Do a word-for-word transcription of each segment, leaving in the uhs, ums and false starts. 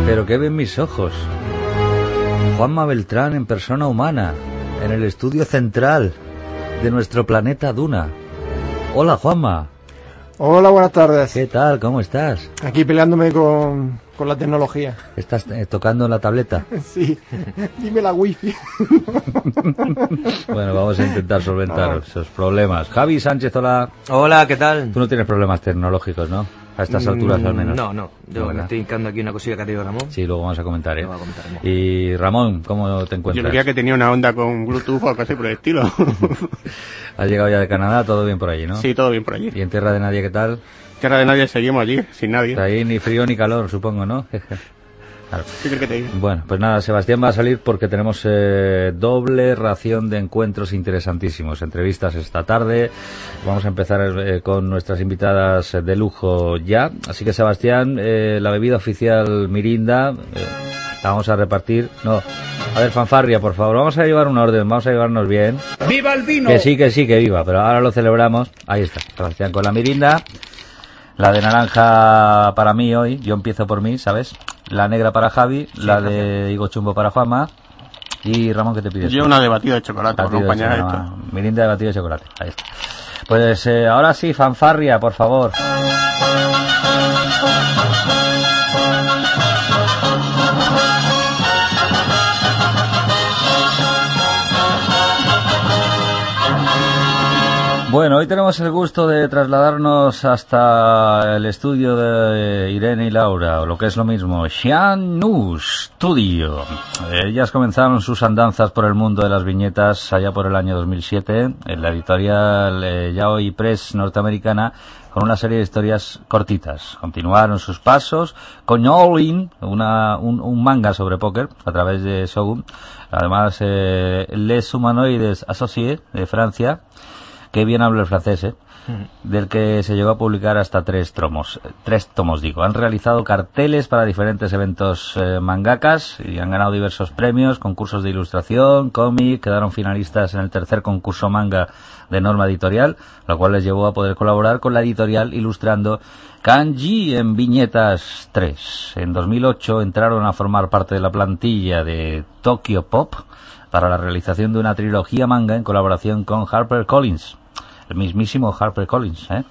Pero qué ven mis ojos. Juanma Beltrán en persona humana, en el estudio central de nuestro planeta Duna. Hola, Juanma. Hola, buenas tardes. ¿Qué tal? ¿Cómo estás? Aquí peleándome con, con la tecnología. ¿Estás eh, tocando la tableta? Sí. Dime la wifi. Bueno, vamos a intentar solventar no. esos problemas. Javi Sánchez, hola. Hola, ¿qué tal? Tú no tienes problemas tecnológicos, ¿no? A estas alturas, al menos. No, no. Yo bueno. me estoy hincando aquí una cosilla que ha tenido Ramón. Sí, luego vamos a comentar, ¿eh? Luego comentaremos. Y Ramón, ¿cómo te encuentras? Yo creía que tenía una onda con Bluetooth o algo así por el estilo. Has llegado ya de Canadá, todo bien por allí, ¿no? Sí, todo bien por allí. ¿Y en Tierra de Nadie qué tal? Tierra de Nadie seguimos allí, sin nadie. Ahí ni frío ni calor, supongo, ¿no? Claro. ¿Qué crees que te diga? Bueno, pues nada, Sebastián va a salir porque tenemos eh, doble ración de encuentros interesantísimos, entrevistas esta tarde. Vamos a empezar eh, con nuestras invitadas de lujo ya. Así que, Sebastián, eh, la bebida oficial Mirinda, eh, la vamos a repartir. No, a ver, fanfarria, por favor, vamos a llevar un orden, vamos a llevarnos bien. ¡Viva el vino! Que sí, que sí, que viva, pero ahora lo celebramos. Ahí está, Sebastián con la Mirinda. La de naranja para mí hoy, yo empiezo por mí, ¿sabes? La negra para Javi, sí, la gracias. De higo chumbo para Juanma. Y Ramón, ¿qué te pides? Yo una de batido de chocolate, para acompañar esto. Mirinda de batido de chocolate, ahí está. Pues eh, ahora sí, fanfarria, por favor. Bueno, hoy tenemos el gusto de trasladarnos hasta el estudio de Irene y Laura, o lo que es lo mismo, Xian Nu Studio. Ellas comenzaron sus andanzas por el mundo de las viñetas allá por el año dos mil siete, en la editorial eh, Yaoi Press norteamericana, con una serie de historias cortitas. Continuaron sus pasos con All-In, una, un, un manga sobre póker, a través de Shogun. Además, eh, Les Humanoides Associés, de Francia. Qué bien habla el francés, ¿eh? Mm. Del que se llegó a publicar hasta tres tomos. Tres tomos, digo. Han realizado carteles para diferentes eventos eh, mangakas y han ganado diversos premios, concursos de ilustración, cómic, quedaron finalistas en el tercer concurso manga de Norma Editorial, lo cual les llevó a poder colaborar con la editorial ilustrando Kanji en Viñetas tres. En dos mil ocho entraron a formar parte de la plantilla de Tokyo Pop para la realización de una trilogía manga en colaboración con HarperCollins. El mismísimo HarperCollins, ¿eh?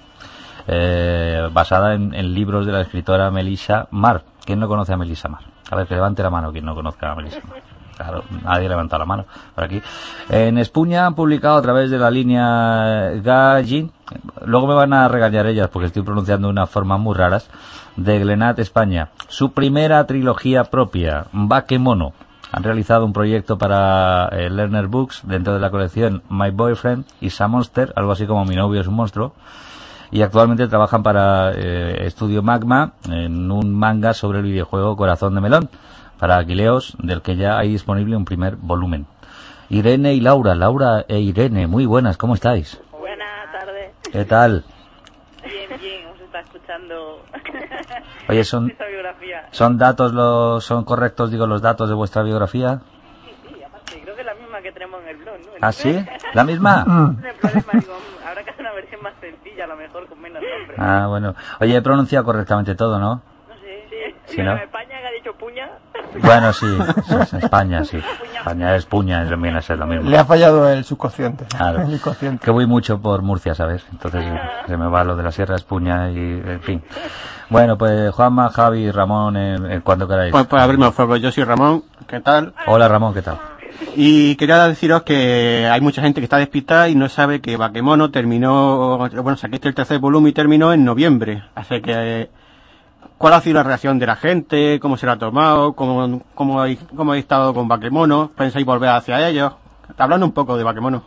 Eh, basada en, en libros de la escritora Melissa Marr. ¿Quién no conoce a Melissa Marr? A ver, que levante la mano quien no conozca a Melissa Marr. Claro, nadie levanta la mano por aquí. En España han publicado a través de la línea Gajin, luego me van a regañar ellas porque estoy pronunciando de una forma muy raras, de Glenat, España, su primera trilogía propia, Bakemono. Han realizado un proyecto para eh, Lerner Books dentro de la colección My Boyfriend is a Monster, algo así como Mi novio es un monstruo, y actualmente trabajan para eh, Estudio Magma en un manga sobre el videojuego Corazón de Melón, para Aquileos, del que ya hay disponible un primer volumen. Irene y Laura, Laura e Irene, muy buenas, ¿cómo estáis? Buenas tardes. ¿Qué tal? Bien, bien, os está escuchando. Oye, son, son datos, los, son correctos, digo, los datos de vuestra biografía. Sí, sí, aparte, creo que es la misma que tenemos en el blog, ¿no? ¿Ah, sí? ¿La misma? El problema, digo, habrá que hacer una versión más sencilla, a lo mejor con menos nombres. Ah, bueno. Oye, he pronunciado correctamente todo, ¿no? No sé, sí. ¿Sí, no? En España que ha dicho puña. Bueno, sí, es España, sí. España es puña, es, también es lo mismo. Le ha fallado el subconsciente. Claro. El inconsciente. Que voy mucho por Murcia, ¿sabes? Entonces se me va lo de la Sierra, es puña y, en fin. Bueno, pues Juanma, Javi, Ramón, eh, eh, cuando queráis. Pues, pues abrirme fuego. Yo soy Ramón, ¿qué tal? Hola Ramón, ¿qué tal? Y quería deciros que hay mucha gente que está despistada y no sabe que Bakemono terminó, bueno, saqué el tercer volumen y terminó en noviembre. Así que, ¿cuál ha sido la reacción de la gente? ¿Cómo se lo ha tomado? ¿Cómo, cómo, habéis, cómo habéis estado con Bakemono? ¿Pensáis volver hacia ellos? Hablando un poco de Bakemono.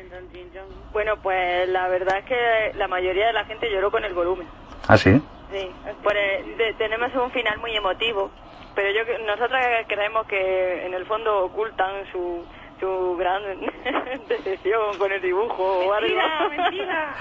Bueno, pues la verdad es que la mayoría de la gente lloró con el volumen. ¿Ah, sí? Sí, pues, de, tenemos un final muy emotivo, pero yo nosotros creemos que en el fondo ocultan su su gran decepción con el dibujo o algo. Mentira,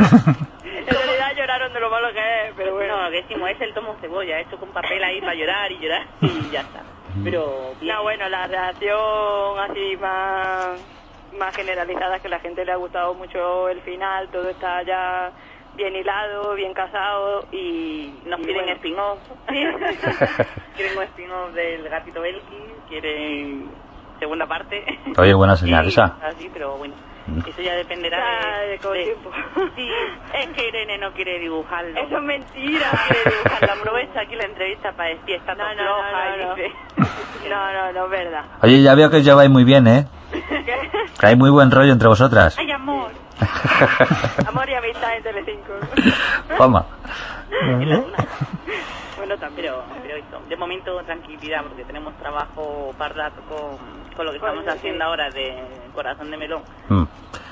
En realidad lloraron de lo malo que es, pero bueno. No, que decimos, es el tomo cebolla, hecho con papel ahí para llorar y llorar y ya está. Pero bien. No, bueno, la reacción así más más generalizada es que a la gente le ha gustado mucho el final, todo está ya bien hilado, bien casado y... Nos y piden bueno. spin-off. Sí. Quieren un spin-off del gatito Belki, quieren segunda parte. Oye, buena señal Y esa. Así, pero bueno, eso ya dependerá Ya, de, de todo de- tiempo. Sí, es que Irene no quiere dibujarlo. Eso es mentira. No quiere dibujarlo. Aprovecha aquí la entrevista para decir, está No, todo no, floja no, y no. dice... No, no, no es verdad. Oye, ya veo que os lleváis muy bien, ¿eh? ¿Qué? Que hay muy buen rollo entre vosotras. ¡Ay, amor! Amor y amistad en Telecinco. Toma. En la luna. Bueno, también. Pero, pero eso, de momento tranquilidad, porque tenemos trabajo para rato con, con lo que estamos Pues, sí. haciendo ahora de Corazón de Melón. Mm.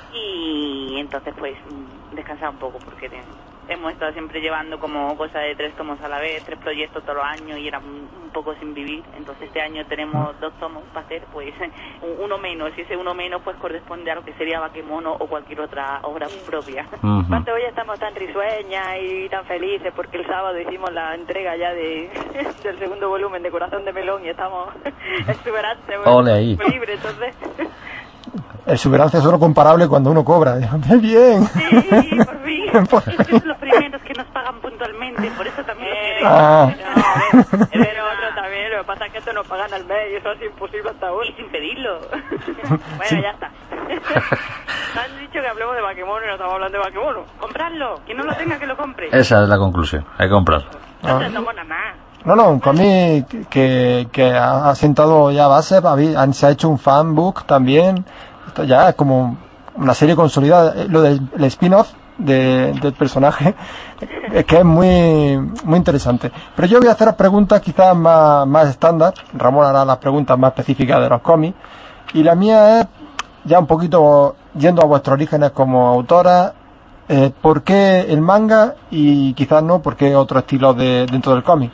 Y entonces pues mm, descansar un poco, porque te- hemos estado siempre llevando como cosa de tres tomos a la vez, tres proyectos todos los años y era un, un poco sin vivir. Entonces este año tenemos dos tomos para hacer, pues un- uno menos, y ese uno menos pues corresponde a lo que sería Bakemono o cualquier otra obra propia. Ujú. Aparte hoy estamos tan risueñas y tan felices porque el sábado hicimos la entrega ya de del segundo volumen de Corazón de Melón y estamos exuberantes, Ole ahí. muy libres, entonces. Exuberancia es solo comparable cuando uno cobra. Bien. Sí, por fin. Por Estos son los primeros que nos pagan puntualmente, por eso también los Eh, queremos. Ah. no, a ver, pero otro también, lo que pasa es que esto nos pagan al mes y eso es imposible hasta ahora. Y sin pedirlo. Bueno, ya está. Han dicho que hablemos de Bakemono y no estamos hablando de Bakemono. Comprarlo, quien no lo tenga que lo compre. Esa es la conclusión. Hay que comprarlo. No Ah. se tomó nada más. No, no, un cómic que, que ha sentado ya base, habi- han- se ha hecho un fanbook también, esto ya es como una serie consolidada. Eh, Lo del el spin-off de- del personaje es que es muy muy interesante. Pero yo voy a hacer preguntas quizás más, más estándar, Ramón hará las preguntas más específicas de los cómics, y la mía es ya un poquito yendo a vuestros orígenes como autora. Eh, ¿Por qué el manga y quizás no, por qué otro estilo de, dentro del cómic?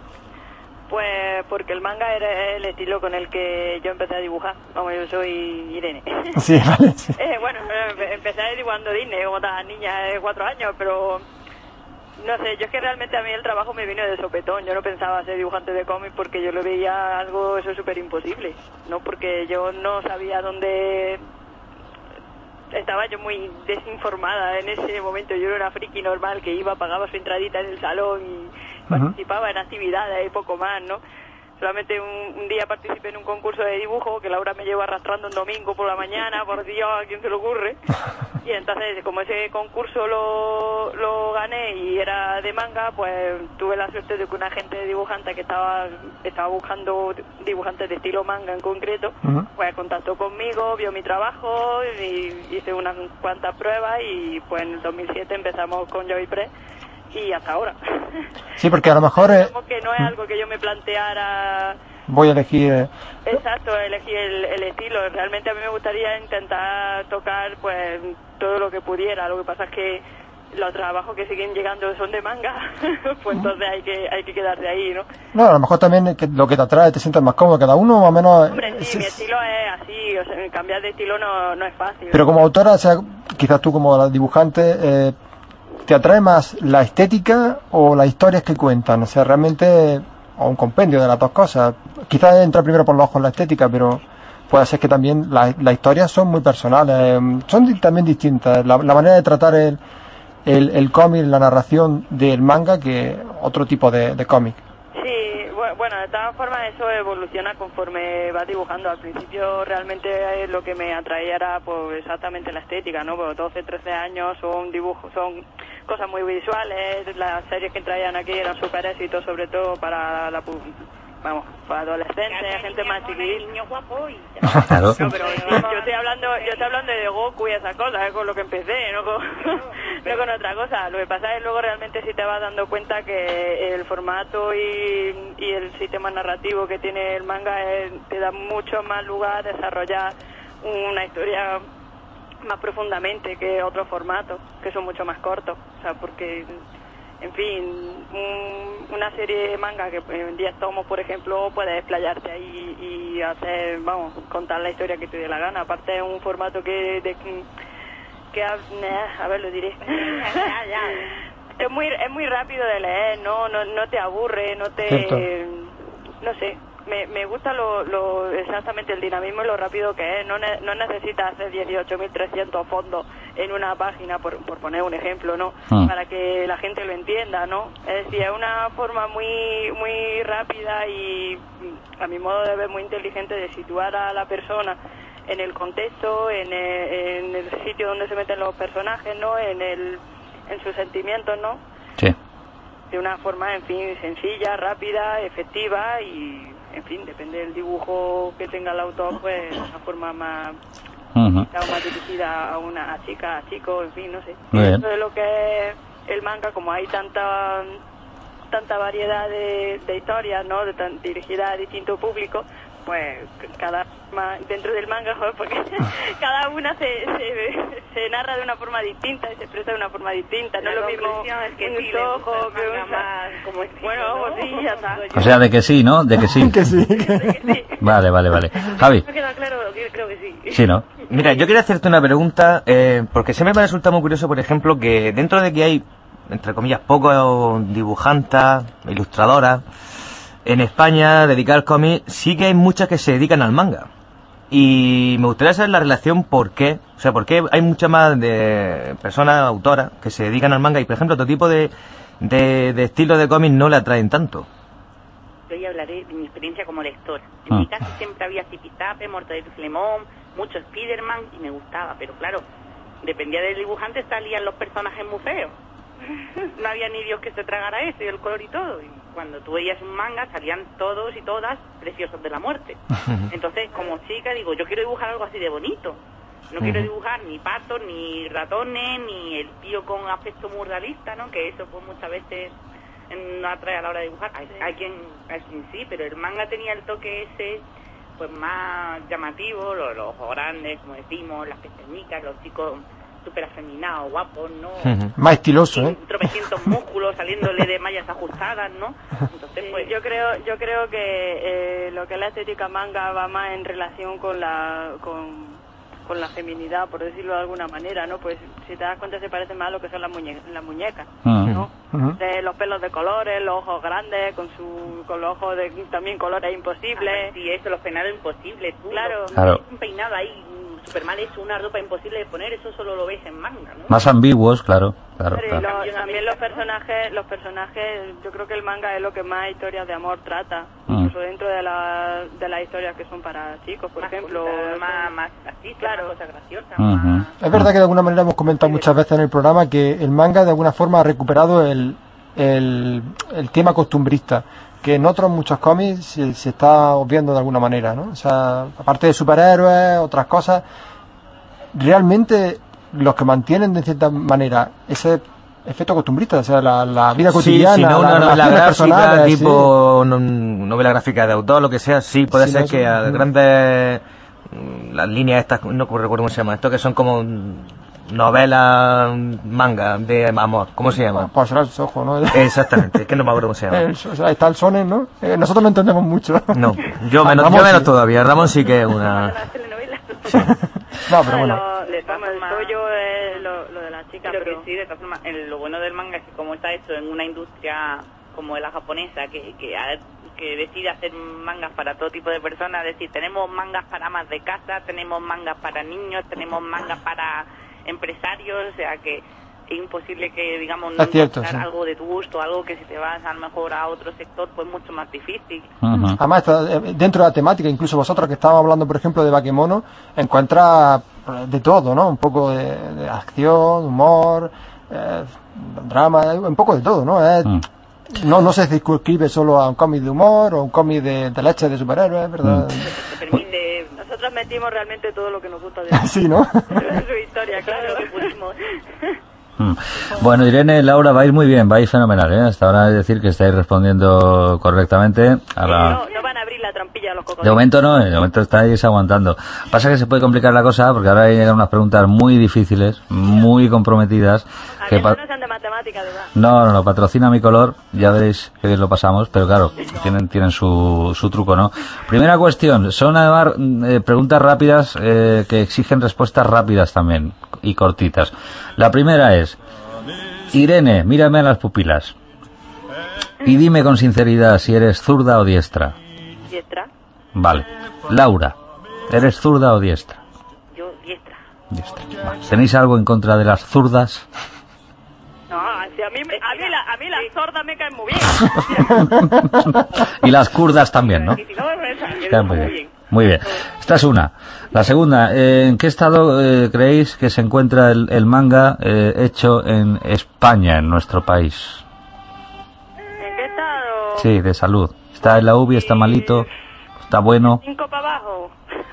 Pues porque el manga era el estilo con el que yo empecé a dibujar. Vamos, yo soy Irene. Sí, vale. Sí. Eh, bueno, eh, empecé dibujando Disney como todas las niñas de cuatro años, pero no sé, yo es que realmente a mí el trabajo me vino de sopetón. Yo no pensaba ser dibujante de cómics porque yo lo veía algo eso súper imposible, ¿no? Porque yo no sabía dónde... Estaba yo muy desinformada en ese momento. Yo era una friki normal que iba, pagaba su entradita en el salón y participaba en actividades y poco más, ¿no? Solamente un, un día participé en un concurso de dibujo que Laura me llevó arrastrando un domingo por la mañana, por Dios, ¿a quién se le ocurre? Y entonces, como ese concurso lo, lo gané y era de manga, pues tuve la suerte de que una agente de dibujante que estaba, estaba buscando dibujantes de estilo manga en concreto, Ujú. pues contactó conmigo, vio mi trabajo y hice unas cuantas pruebas y pues en el dos mil siete empezamos con Joy Press y hasta ahora. Sí, porque a lo mejor eh, Digamos que no es algo que yo me planteara voy a elegir... eh, exacto, elegir el, el estilo. Realmente a mí me gustaría intentar tocar pues todo lo que pudiera. Lo que pasa es que los trabajos que siguen llegando son de manga, pues entonces hay que hay que quedarse ahí, ¿no? No, a lo mejor también es que lo que te atrae, te sientes más cómodo, cada uno más o menos... Hombre, sí, es- mi es- estilo es así, o sea, cambiar de estilo no, no es fácil. Pero como autora, o sea, quizás tú como la dibujante, eh, ¿te atrae más la estética o las historias que cuentan? O sea, realmente, o un compendio de las dos cosas. Quizás entra primero por los ojos la estética, pero puede ser que también la- las historias son muy personales, eh, son di- también distintas. La, la manera de tratar el, el, el cómic, la narración del manga que otro tipo de, de cómic. Sí, bu- bueno, de todas formas eso evoluciona conforme vas dibujando. Al principio realmente eh, lo que me atraía era pues exactamente la estética, ¿no? Porque doce, trece años son dibujos, son cosas muy visuales. Las series que traían aquí eran súper éxitos, sobre todo para la pu- vamos, para adolescentes, gente más chiquitita. Niño guapo y Claro. No, pero yo estoy hablando, yo estoy hablando de Goku y esas cosas, es con lo que empecé, no con, no con otra cosa. Lo que pasa es luego realmente si te vas dando cuenta que el formato y, y el sistema narrativo que tiene el manga es- te da mucho más lugar a desarrollar una historia más profundamente que otros formatos, que son mucho más cortos. O sea, porque, en fin, un- una serie de manga que en diez tomos, por ejemplo, puedes explayarte ahí y hacer, vamos, contar la historia que te dé la gana. Aparte es un formato que, de, que a, nah, a ver, lo diré. Ya, ya. Es muy, es muy rápido de leer, no, no, no te aburre, no te, Cierto. no sé, me, me gusta lo, lo exactamente el dinamismo y lo rápido que es. No, ne, no necesitas hacer dieciocho mil trescientos fondos en una página, por, por poner un ejemplo, ¿no? Mm. Para que la gente lo entienda, ¿no? Es decir, es una forma muy muy rápida y, a mi modo de ver, muy inteligente de situar a la persona en el contexto, en el, en el sitio donde se meten los personajes, ¿no? En el en sus sentimientos, ¿no? Sí. De una forma, en fin, sencilla, rápida, efectiva y, en fin, depende del dibujo que tenga el autor, pues una forma más, uh-huh. más dirigida a una chica, a chico, en fin, no sé. Eso de lo que es el manga, como hay tanta tanta variedad de, de historias, ¿no? De tan, dirigidas a distintos públicos, pues cada dentro del manga, joder, porque cada una se, se se narra de una forma distinta y se expresa de una forma distinta. No es lo mismo es que un sí, ojo que un más como estilo, bueno, ¿no? sí, ya está. O sea, de que sí, ¿no? De que sí. que sí. De que sí. Vale, vale, vale. Javi. Me queda claro, creo que sí. Sí, ¿no? Mira, yo quería hacerte una pregunta, eh, porque siempre me resulta muy curioso, por ejemplo, que dentro de que hay, entre comillas, pocos dibujantas, ilustradoras, en España, dedicadas al cómic, sí que hay muchas que se dedican al manga. Y me gustaría saber la relación por qué, o sea, por qué hay muchas más de personas autoras que se dedican al manga y, por ejemplo, otro tipo de, de, de estilos de cómic no le atraen tanto. Yo ya hablaré de mi experiencia como lectora. En ah. mi casa siempre había Zipizape, Mortadelo y Filemón, mucho Spiderman y me gustaba, pero claro, dependía del dibujante, salían los personajes muy feos. No había ni Dios que se tragara eso y el color y todo. Y cuando tú veías un manga salían todos y todas preciosos de la muerte. Entonces, como chica, digo, yo quiero dibujar algo así de bonito. No quiero dibujar ni patos, ni ratones, ni el tío con aspecto muy realista, ¿no? Que eso pues muchas veces no atrae a la hora de dibujar. Hay, hay quien, hay quien sí, pero el manga tenía el toque ese pues más llamativo, los, los ojos grandes, como decimos, las pestañitas, los chicos súper afeminados, guapos, ¿no? Uh-huh. Más estiloso, ¿eh? Tropecientos músculos saliéndole de mallas ajustadas, ¿no? Entonces, pues... Sí, yo creo yo creo que eh, lo que es la estética manga va más en relación con la con, con la feminidad, por decirlo de alguna manera, ¿no? Pues si te das cuenta se parece más a lo que son las, muñe las muñecas, uh-huh. ¿no? Uh-huh. De los pelos de colores, los ojos grandes, con su con los ojos de también colores imposibles. Ah, sí, eso, los peinados imposibles, tú, claro. claro. Un peinado ahí super mal hecho, una ropa imposible de poner, eso solo lo ves en manga, ¿no? Más ambiguos, claro, claro, Pero claro. Y lo, también los personajes, los personajes, yo creo que el manga es lo que más historias de amor trata, uh-huh. incluso dentro de la de las historias que son para chicos, por más ejemplo, cosas, más más así, claro, cosa graciosa, uh-huh. más... Es verdad que de alguna manera hemos comentado muchas veces en el programa que el manga de alguna forma ha recuperado el el, el tema costumbrista, que en otros muchos cómics se, se está obviando de alguna manera, ¿no? O sea, aparte de superhéroes, otras cosas, realmente los que mantienen de cierta manera ese efecto costumbrista, o sea, la, la vida cotidiana, sí, si no una la, novela gráfica, tipo sí. no, novela gráfica de autor, lo que sea, sí, puede sí, ser no, que a grandes las líneas estas, no recuerdo cómo se llama, esto que son como novela manga de amor, ¿cómo se llama? Pues será el Soho, ¿no? Exactamente, es que no me acuerdo cómo se llama. El, o sea, está el Sonen, ¿no? Eh, nosotros no entendemos mucho. No, yo menos, yo menos sí. todavía, Ramón sí que es una... Sí. No, pero bueno. Lo, de todas formas, yo es lo, lo de la chica, pero, pero... que sí, de todas formas, el, lo bueno del manga es que como está hecho en una industria como la japonesa, que, que, que decide hacer mangas para todo tipo de personas, es decir, tenemos mangas para amas de casa, tenemos mangas para niños, tenemos mangas para empresarios, o sea que es imposible que, digamos, no encontrar sí. algo de tu gusto, algo que si te vas a lo mejor a otro sector, pues mucho más difícil. Uh-huh. Además, está dentro de la temática, incluso vosotros que estábamos hablando, por ejemplo, de Bakemono, encuentras de todo, ¿no? Un poco de, de acción, humor, eh, drama, un poco de todo, ¿no? Es, uh-huh. No, no se circunscribe solo a un cómic de humor o un cómic de, de leche de superhéroes, ¿verdad? Te permite, nosotros metimos realmente todo lo que nos gusta de sí, ¿no? su historia, claro, lo que pudimos. Bueno, Irene, Laura, vais muy bien, vais fenomenal, ¿eh? Hasta ahora es decir que estáis respondiendo correctamente. A la... no, no van a abrir la trampilla a los cocodrilos. De momento no, de momento estáis aguantando. Pasa que se puede complicar la cosa porque ahora llegan unas preguntas muy difíciles, muy comprometidas. A que que pa... no sean de matemáticas, ¿verdad? No, no, no, patrocina Mi Color, ya veréis que bien lo pasamos, pero claro, tienen tienen su, su truco, ¿no? Primera cuestión, son además eh, preguntas rápidas eh, que exigen respuestas rápidas también y cortitas. La primera es, Irene, mírame a las pupilas y dime con sinceridad si eres zurda o diestra. Diestra. Vale. Laura, ¿eres zurda o diestra? Yo, diestra. Diestra. Vale. ¿Tenéis algo en contra de las zurdas? No, si a mí, me- a mí, la, a mí las sordas me caen muy bien. Y las kurdas también, ¿no? Y si no, me me Caen muy bien. Muy bien. Esta es una. La segunda, eh, ¿en qué estado eh, creéis que se encuentra el, el manga eh, hecho en España, en nuestro país? ¿En qué estado? Sí, de salud. ¿Está en la U B I, está malito, está bueno? Cinco para abajo.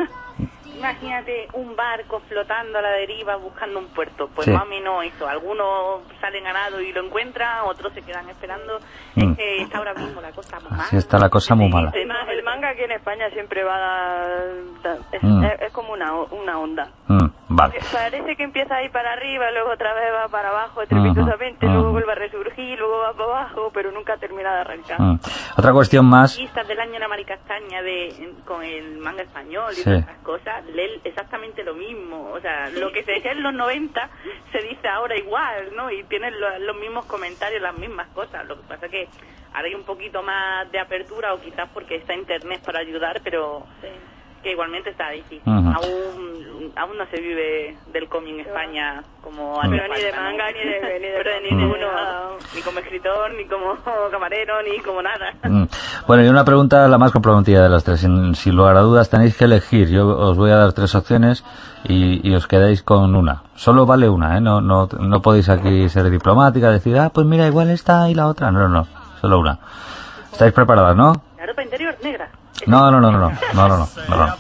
Imagínate un barco flotando a la deriva buscando un puerto. Pues Sí. más o menos eso. Algunos salen ganados y lo encuentran, otros se quedan esperando. Mm. Es que está ahora mismo la cosa muy mala. Así está la cosa muy mala. El, ma- el manga aquí en España siempre va a dar... da- es, Mm. es- es como una, o- una onda. Mm, vale. Parece que empieza a ir para arriba, luego otra vez va para abajo estrepitosamente, Ujú, luego ujú. vuelve a resurgir, luego va para abajo, pero nunca termina de arrancar. Mm. Otra cuestión más. Listas del año en Mari Castaña de, con el manga español y Sí. todas esas cosas, lee exactamente lo mismo. O sea, lo que se decía en los noventa se dice ahora igual, ¿no? Y tienen lo- los mismos comentarios, las mismas cosas. Lo que pasa es que ahora hay un poquito más de apertura, o quizás porque está internet para ayudar, pero que igualmente está difícil. Ujú. Aún aún no se vive del cómic en España como hace Pero ni de falta, ¿no? manga, ni de, ni de, Pero de ni ninguno, de- ni como escritor, ni como camarero, ni como nada. Mm. Bueno, y una pregunta la más comprometida de las tres. Sin, sin lugar a dudas tenéis que elegir. Yo os voy a dar tres opciones y, y os quedáis con una. Solo vale una, ¿eh? No, no, no podéis aquí ser diplomática, decir, ah, pues mira, igual esta y la otra. No, no, no. Solo una. ¿Estáis preparadas, no? La ropa interior negra. No, no, no, no, no, no, no, no, no, no.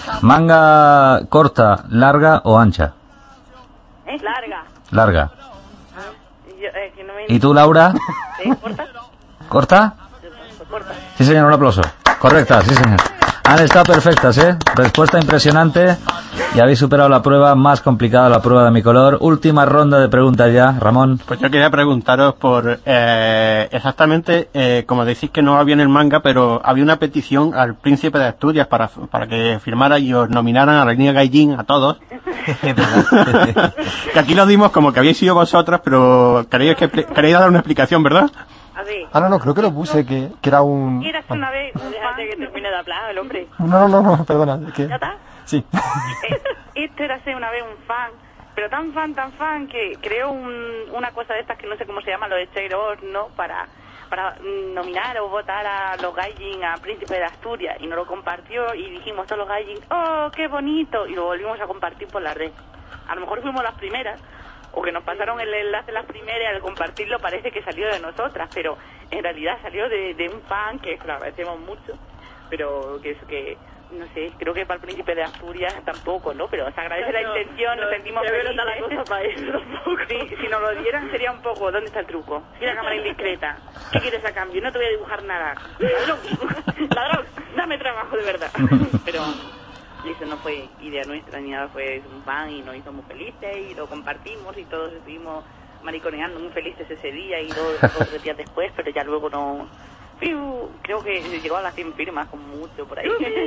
Manga corta, larga o ancha. ¿Eh? larga. Larga. Yo, eh, que no me... ¿Y tú, Laura? ¿Eh? ¿Corta? ¿Corta? Corta. Sí, señor, un aplauso. Correcta, sí, señor. Han estado perfectas, ¿eh? Respuesta impresionante. Y habéis superado la prueba más complicada, la prueba de mi color. Última ronda de preguntas ya, Ramón. Pues yo quería preguntaros por eh, exactamente, eh, como decís que no había en el manga, pero había una petición al príncipe de Asturias para, para que firmara y os nominaran a la línea Gaijin a todos. Que aquí lo dimos como que habéis sido vosotras, pero queréis, que, queréis dar una explicación, ¿verdad? A ver, Ah, no, no, creo que lo puse, que, que era un... ¿quieras una vez un fan? Déjate que termine de hablar el hombre. No, no, no, no, perdona. es que... ¿Ya está? Sí. Eh, Esto era ser una vez un fan, pero tan fan, tan fan, que creó un, una cosa de estas que no sé cómo se llama, los esteros, ¿no? Para, para mm, nominar o votar a los Gaijin a Príncipe de Asturias, y nos lo compartió y dijimos todos los Gaijin, ¡oh, qué bonito! Y lo volvimos a compartir por la red. A lo mejor fuimos las primeras, o que nos pasaron el enlace las primeras y al compartirlo parece que salió de nosotras, pero en realidad salió de, de un fan que lo agradecemos mucho, pero que eso que... No sé, creo que para el Príncipe de Asturias tampoco, ¿no? Pero se agradece la No, intención, nos no, sentimos ya veo, no está la felices. cosa para eso tampoco. Sí, si nos lo dieran sería un poco, ¿dónde está el truco? Si la cámara indiscreta, ¿qué quieres a cambio? No te voy a dibujar nada. Ladrón, ladrón, dame trabajo de verdad. Pero eso no fue idea nuestra ni nada, fue un fan y nos hizo muy felices y lo compartimos y todos estuvimos mariconeando muy felices ese día y dos, dos tres días después, pero ya luego no... Piu, creo que llegó a las cien firmas, como mucho por ahí.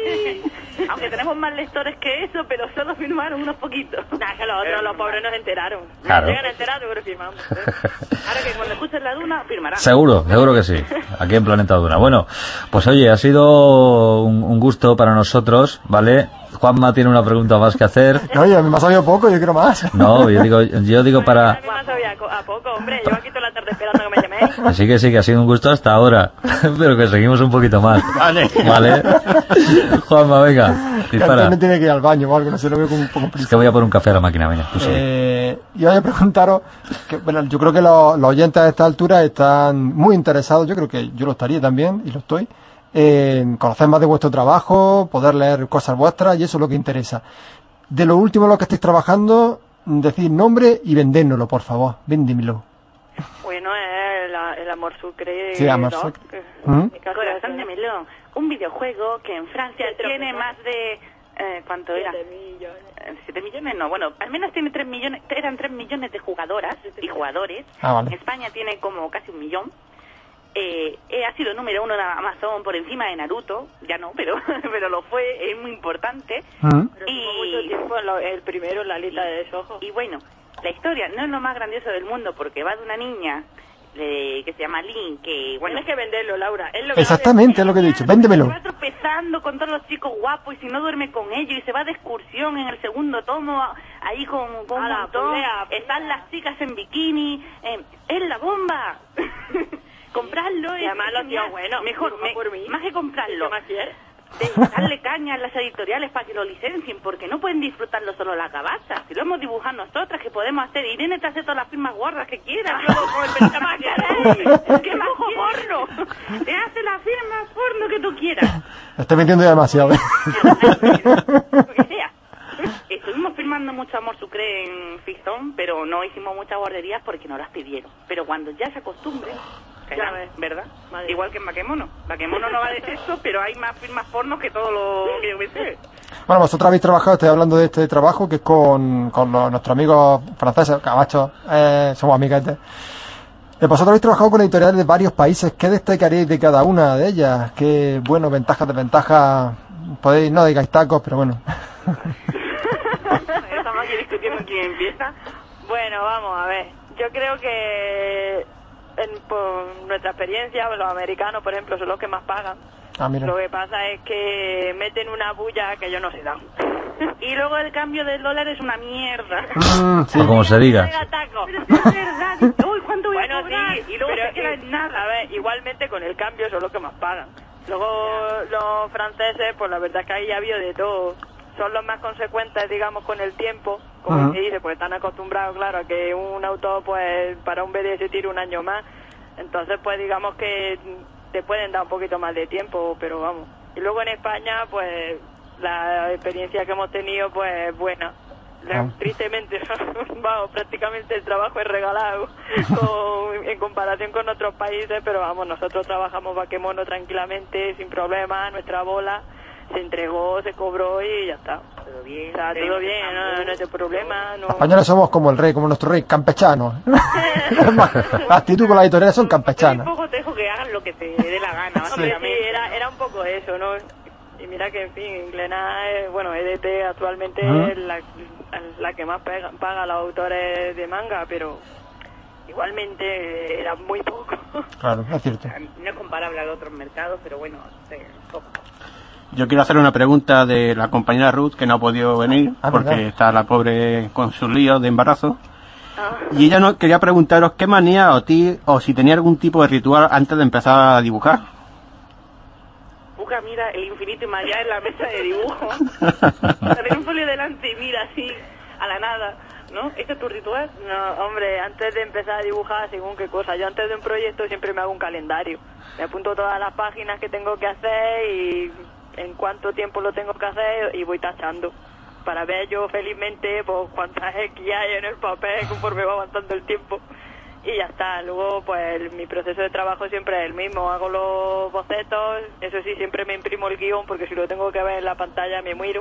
Aunque tenemos más lectores que eso, pero solo firmaron unos poquitos. Nah, que los otros, los pobres no se enteraron. Claro. Llegan a enterar, pero firmamos. Ahora que cuando escuchen la Duna, firmarán. Seguro, seguro que sí. Aquí en Planeta Duna. Bueno, pues oye, ha sido un, un gusto para nosotros, ¿vale? Juanma tiene una pregunta más que hacer. No, oye, me ha sabido poco, yo quiero más. No, yo digo, yo digo para... A mí me sabía a poco, hombre. Yo aquí toda la tarde esperando que me llaméis. Así que sí, que ha sido un gusto hasta ahora. Pero que seguimos un poquito más. Vale. Vale. Juanma, venga, Que dispara. Antonio tiene que ir al baño o algo, no sé, lo veo con un poco Es prisa. que voy a por un café a la máquina, venga, tú sigue. Eh, y voy a preguntaros, que, bueno, yo creo que los, los oyentes a esta altura están muy interesados, yo creo que yo lo estaría también, y lo estoy, en conocer más de vuestro trabajo, poder leer cosas vuestras, y eso es lo que interesa. De lo último en lo que estáis trabajando, decid nombre y vendérnoslo, por favor, véndemelo. Bueno, es el, el amor sucre. Sí, amor ¿no? sucre. Que- ¿Mm? que casi Corazón hace- de melón, un videojuego que en Francia Siete tiene millones. más de... Eh, ¿Cuánto era? Siete millones. Eh, ¿Siete millones? No, bueno, al menos tiene tres millones, eran tres millones de jugadoras y jugadores. Ah, vale. En España tiene como casi un millón. Eh, eh, ha sido número uno en Amazon por encima de Naruto, ya no, pero pero lo fue, es muy importante. ¿Mm? Pero Y- estuvo mucho tiempo en lo- el primero en la lista de desojos. Y bueno, la historia no es lo más grandioso del mundo porque va de una niña eh, que se llama Lin, que bueno... Tienes que venderlo, Laura. Es lo que Exactamente, es lo que he dicho, véndemelo. Va tropezando ligando con todos los chicos guapos y si no duerme con ellos y se va de excursión en el segundo tomo ahí con, con un Ala, montón. pelea, pelea. Están las chicas en bikini. Eh, ¡Es la bomba! Comprarlo. Y además los tíos buenos, Mejor, dibuja me- por mí. más que comprarlo. ¿Qué más quieres? De darle caña a las editoriales para que lo licencien, porque no pueden disfrutarlo solo la cabaza. Si lo hemos dibujado nosotras, que podemos hacer. Irene te hace todas las firmas guardas que quieras. Yo con el Benzema queréis. ¿Qué más porno? Te hace la firma porno que tú quieras. Estoy mintiendo ya demasiado. ¿eh? Lo que sea. Estuvimos firmando mucho Amor Sucre en Fixón, pero no hicimos muchas guarderías porque no las pidieron. Pero cuando ya se acostumbre, Ya ves. ¿verdad? Madre. Igual que en Baquemono. Baquemono no va de sexo, pero hay más firmas porno que todo lo que yo pensé. Bueno, vosotros habéis trabajado, estoy hablando de este trabajo que es con, con los- nuestros amigos franceses, Camacho, eh, somos amiguetes. Eh, vosotros habéis trabajado con editoriales de varios países. ¿Qué destacaríais de cada una de ellas? ¿Qué, bueno, ventajas, desventajas? Podéis, no digáis tacos, pero bueno. Estamos aquí discutiendo quién empieza. Bueno, vamos a ver. Yo creo que en, por nuestra experiencia, los americanos, por ejemplo, son los que más pagan. Ah, mira. Lo que pasa es que meten una bulla que yo no sé dan. Y luego el cambio del dólar es una mierda. Mm, sí. O como se diga. Venga, taco. Pero es verdad. Uy, ¿cuánto voy Bueno, a cobrar? sí, y luego pero se queda eh, en nada. A ver, igualmente con el cambio son los que más pagan. Luego los franceses, pues la verdad es que ahí ha habido de todo. Son los más consecuentes, digamos, con el tiempo, como Ajá. se dice, pues están acostumbrados, claro, a que un autor, pues para un B D se tire un año más. Entonces, pues digamos que te pueden dar un poquito más de tiempo, pero vamos. Y luego en España, pues la experiencia que hemos tenido, pues es buena. La- Ah. Tristemente, vamos, prácticamente el trabajo es regalado con- en comparación con otros países, pero vamos, nosotros trabajamos Baquemono tranquilamente, sin problema, nuestra bola se entregó, se cobró y ya está. Todo bien. O sea, todo tenemos bien, el no, bambú. no es de problema, no... Los españoles somos como el rey, como nuestro rey, campechanos. La actitud con las editoriales son Un campechanas. poco te dejo que hagan lo que te dé la gana. Hombre, sí, básicamente. era, era un poco eso, ¿no? Y mira que, en fin, Glenat, eh, bueno, E D T actualmente Ajá. es la, la que más pega- paga a los autores de manga, pero igualmente era muy poco. Claro, es cierto. No es comparable a otros mercados, pero bueno, sí, poco. Yo quiero hacer una pregunta de la compañera Ruth, que no ha podido venir, Ah, porque verdad. está la pobre con sus líos de embarazo. Ah, Y ella no quería preguntaros qué manía o ti, o si tenía algún tipo de ritual antes de empezar a dibujar. Busca, mira, el infinito y más allá en la mesa de dibujo. Tener un folio delante y mira así, a la nada, ¿no? ¿Este es tu ritual? no, hombre, antes de empezar a dibujar, según qué cosa, yo antes de un proyecto siempre me hago un calendario. Me apunto todas las páginas que tengo que hacer y en cuánto tiempo lo tengo que hacer y voy tachando. Para ver yo felizmente pues cuántas X hay en el papel conforme va avanzando el tiempo. Y ya está. Luego, pues mi proceso de trabajo siempre es el mismo. Hago los bocetos, eso sí, siempre me imprimo el guión porque si lo tengo que ver en la pantalla me muero.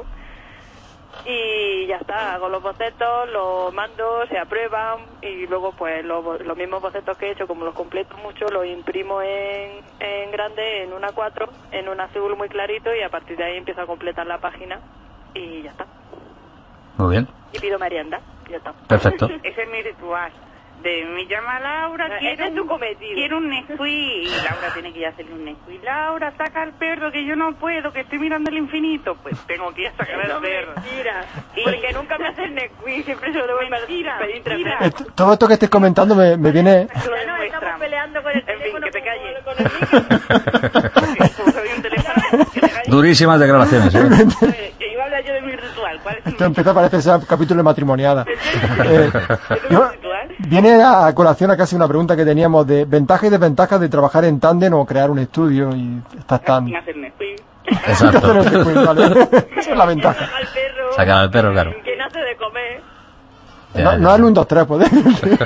Y ya está, hago los bocetos, los mando, se aprueban y luego pues los, los mismos bocetos que he hecho, como los completo mucho, los imprimo en, en grande, en una cuatro, en un azul muy clarito y a partir de ahí empiezo a completar la página y ya está. Muy bien, Y pido merienda, y ya está. perfecto. Ese es mi ritual. De me llama Laura, No, quiero ese es tu un, cometido. quiero un Nesquik. Y Laura tiene que ir a hacerle un Nesquik. Laura, saca al perro que yo no puedo, que estoy mirando el infinito. Pues tengo que ir a sacar al No, perro. mentira, Y- porque nunca me hacen Nesquik, siempre se lo debo Mentira, pedir tres mentira. veces. Eh, Todo esto que estés comentando me, me viene... Lo Ya nos demuestran. estamos peleando con el En fin, teléfono que te como calles. con el micro. Como soy un teléfono, que te calles. Durísimas declaraciones, ¿eh? Eh, que iba a hablar yo de mi ritual. ¿Cuál es mi Esto empieza a parecer ser capítulo de matrimoniada. Eh, ¿Es yo- un ritual? viene a colación a casi una pregunta que teníamos de ventajas y desventajas de trabajar en tándem o crear un estudio y estás tan... Sin hacer Nesquik. Exacto. Vale. Esa es la ventaja. Al perro. Sacar al perro, claro. Que no hace de comer. Ya, No, ya. no darle un dos tres, ¿puedes?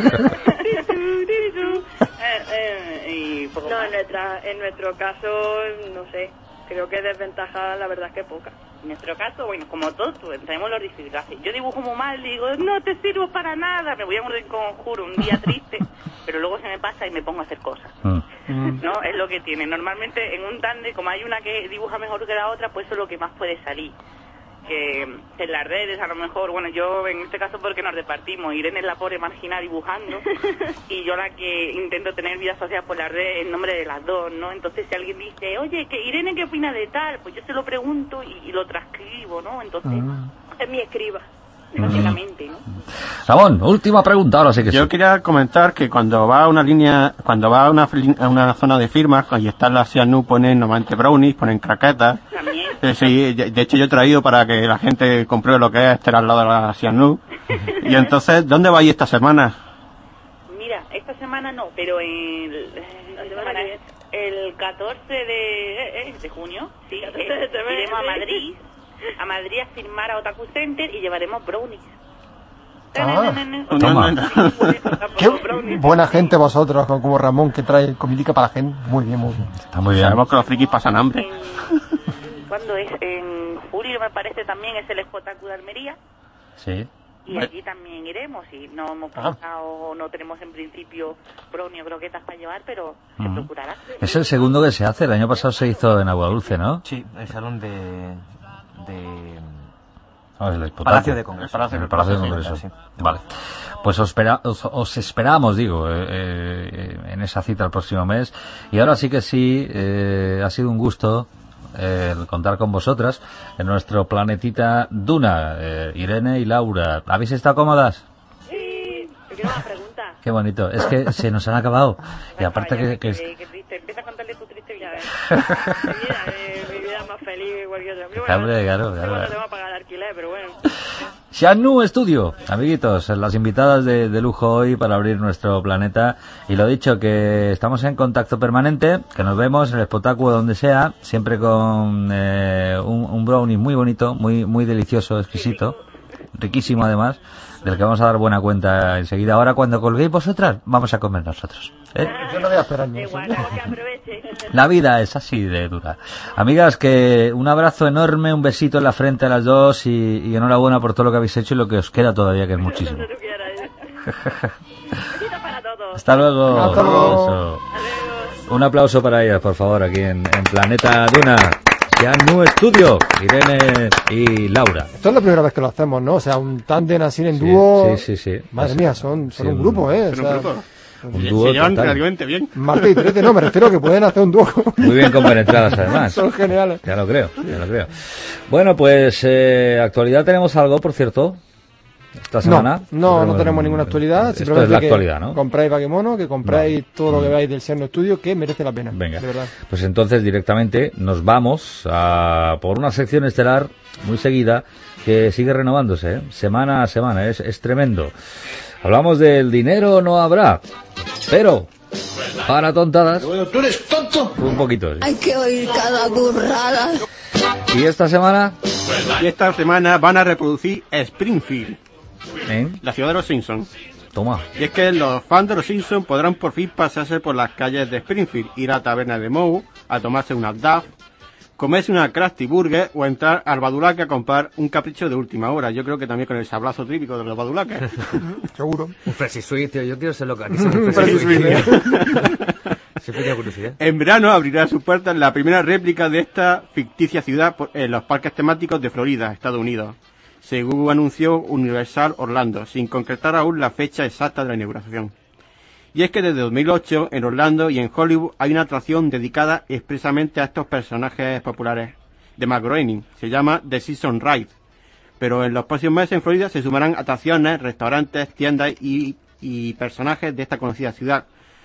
Eh, eh, y poco No, más. en, nuestra, en nuestro caso, no sé. Creo que desventaja, la verdad es que poca. En nuestro caso, bueno, como todos, pues, tenemos los disfraces. Yo dibujo muy mal, digo, no te sirvo para nada, me voy a morder con conjuro un día triste, pero luego se me pasa y me pongo a hacer cosas. Mm. ¿No? Es lo que tiene. Normalmente en un tándem, como hay una que dibuja mejor que la otra, pues eso es lo que más puede salir. porque en las redes a lo mejor, bueno, yo en este caso porque nos repartimos, Irene es la pobre marginal dibujando y yo la que intento tener vida social por las redes en nombre de las dos, ¿no? Entonces si alguien dice, oye, que Irene, ¿qué opina de tal? Pues yo se lo pregunto y, y lo transcribo, ¿no? Entonces Mm. Es mi escriba. básicamente, ¿no? Ramón, última pregunta, ahora sí que Yo sí. quería comentar que cuando va a una línea, cuando va a una, fli- a una zona de firmas, y están las Cianú, ponen normalmente brownies, ponen craquetas. También. Eh, sí, de de hecho yo he traído para que la gente compruebe lo que es estar al lado de la Cianú. Y entonces, ¿dónde vais esta semana? Mira, esta semana no, pero el, esta semana es el catorce de, eh, de junio, sí, catorce eh, de este mes, iremos a sí. Madrid, a Madrid a firmar a Otaku Center y llevaremos brownies. Ah, toma. Qué buena gente vosotros, como como Ramón, que trae comidica para la gente. Muy bien, muy bien. Está muy bien. Sabemos que los frikis pasan hambre. En- ¿Cuándo es? En julio me parece también es el Otaku de Almería. Sí. Y allí también iremos, y no hemos Ah. pensado, no tenemos en principio brownie o croquetas para llevar, pero se Ujú. procurará. Es el segundo que se hace. El año pasado se hizo en Aguadulce, ¿no? Sí, el salón de... de Ah, el Expotaku. Palacio de Congreso. El Palacio, el Palacio de Congreso. Sí. Vale. Pues os, espera- os, os esperamos, digo, eh, eh, en esa cita el próximo mes. Y ahora sí que sí, eh, ha sido un gusto eh, el contar con vosotras en nuestro planetita Duna. Eh, Irene y Laura, ¿habéis estado cómodas? Sí, te quiero una pregunta. Qué bonito. Es que se nos han acabado. Y aparte Vaya, que... que es- qué- qué triste. Empieza a contarle tu triste vida. Mi vida, eh, mi vida es más feliz que cualquier otra. Pero bueno, Hombre, claro, no claro. bueno, tengo que pagar el alquiler, pero bueno. Xianu Estudio, amiguitos, las invitadas de, de lujo hoy para abrir nuestro planeta. Y lo dicho, que estamos en contacto permanente, que nos vemos en el Expotaku donde sea, siempre con eh, un, un brownie muy bonito, muy muy delicioso, exquisito, riquísimo además, del que vamos a dar buena cuenta enseguida. Ahora cuando colguéis vosotras, vamos a comer nosotros. ¿eh? Yo no voy a esperar Da ni eso. igual, que aproveche. La vida es así de dura. Amigas, que un abrazo enorme, un besito en la frente a las dos y, y enhorabuena por todo lo que habéis hecho y lo que os queda todavía, que es muchísimo. Donde tú quieras. Besitos para todos. Hasta luego. Hasta luego. Eso. Un aplauso para ellas, por favor, aquí en, en Planeta Duna. Xianu Estudio, Irene y Laura. Esto es la primera vez que lo hacemos, ¿no? O sea, un tándem así en Sí, dúo. sí, sí, sí. Madre Sí. mía, son, son Sí, un un- grupo, ¿eh? O Pero sea, un grupo. Un Se- dúo se llevan total. relativamente bien. Marta y Trete, no, me refiero a que pueden hacer un dúo. Muy bien compenetradas, además. Son geniales. Ya lo creo, ya lo creo. Bueno, pues, eh, actualidad tenemos algo, por cierto. Esta semana. No, no, no tenemos ninguna actualidad. Esto es Simplemente la que actualidad, ¿no? compráis Bakemono, que compráis Vale. todo lo que veáis del Xianu Studio, que merece la pena. Venga, De verdad. pues entonces directamente nos vamos a por una sección estelar muy seguida que sigue renovándose, ¿eh? Semana a semana, es, es tremendo. Hablamos del dinero no habrá, pero para tontadas, ¿Tú eres tonto? un poquito. Sí. Hay que oír cada burrada. Y esta semana, Y esta semana van a reproducir Springfield, ¿eh? la ciudad de los Simpsons. Toma, Y es que los fans de los Simpsons podrán por fin pasarse por las calles de Springfield, ir a la taberna de Moe, a tomarse unas Duff, comerse una Krusty Burger o entrar al Badulaque a comprar un capricho de última hora. Yo creo que también con el sablazo típico de los Badulaques. Seguro. Un Freshly Sweet, tío. Yo quiero ser local. Un Freshly Freshly Sweet. Sweet. Siempre tengo curiosidad. En verano abrirá sus puertas la primera réplica de esta ficticia ciudad por- en los parques temáticos de Florida, Estados Unidos, según anunció Universal Orlando, sin concretar aún la fecha exacta de la inauguración. Y es que desde dos mil ocho en Orlando y en Hollywood hay una atracción dedicada expresamente a estos personajes populares de Matt Groening. Se llama The Season Ride. Pero en los próximos meses en Florida se sumarán atracciones, restaurantes, tiendas y, y personajes de esta conocida ciudad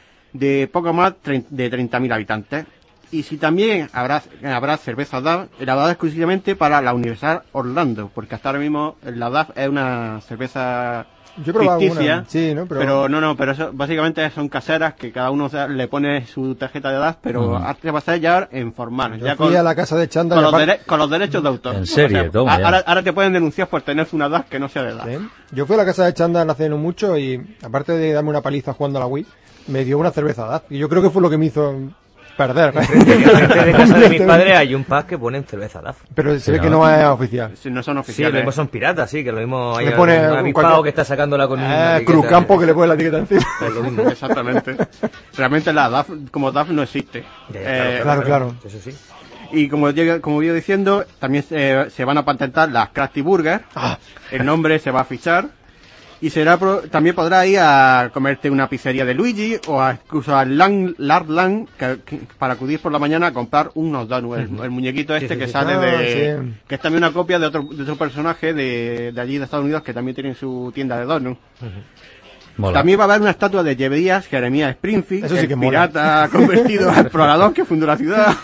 de poco más tre- de treinta mil habitantes. Y si también habrá, habrá cerveza D A F, elaborada exclusivamente para la Universal Orlando, porque hasta ahora mismo la D A F es una cerveza Yo he probado ficticia, una. Sí, ¿no? Pero, pero no, no, pero eso básicamente son caseras que cada uno se- le pone su tarjeta de D A F, pero Ujú. antes va a ser ya en formal, yo ya fui con, a la casa de Chanda. con y los aparte- dere- con los derechos de autor. En serie, toma, a- ya. ahora, ahora te pueden denunciar por tener una D A F que no sea de D A F. ¿Sí? Yo fui a la casa de Chanda hace no mucho y, aparte de darme una paliza jugando a la Wii, me dio una cerveza D A F. Y yo creo que fue lo que me hizo perder. Enfrente de casa de mis padres hay un pub que ponen cerveza D A F. Pero se ve Sí, que ¿no? no es oficial. Si no son Sí, lo oficiales. mismo son piratas, sí, que lo mismo hay Le pone un un avispado cualquier- que está sacándola con una Eh, etiqueta. Cruzcampo que le pone la etiqueta encima. Es lo mismo. Exactamente. Realmente la D A F como D A F no existe. Ya, ya, Eh, Claro, claro. Eso sí. Y como llega, como iba diciendo, también se, se van a patentar las Krusty Burger. Ah. El nombre se va a fichar. Y será pro, también podrás ir a comerte una pizzería de Luigi o a, incluso al Lang, Larland que, que, para acudir por la mañana a comprar unos donuts. El, el muñequito este Sí, sí, que sí. sale Ah, de... sí. que es también una copia de otro, de otro personaje de, de allí de Estados Unidos que también tiene su tienda de donuts. Mola. También va a haber una estatua de Jeremías Jeremías Springfield, Eso sí el que mola. pirata convertido a explorador que fundó la ciudad.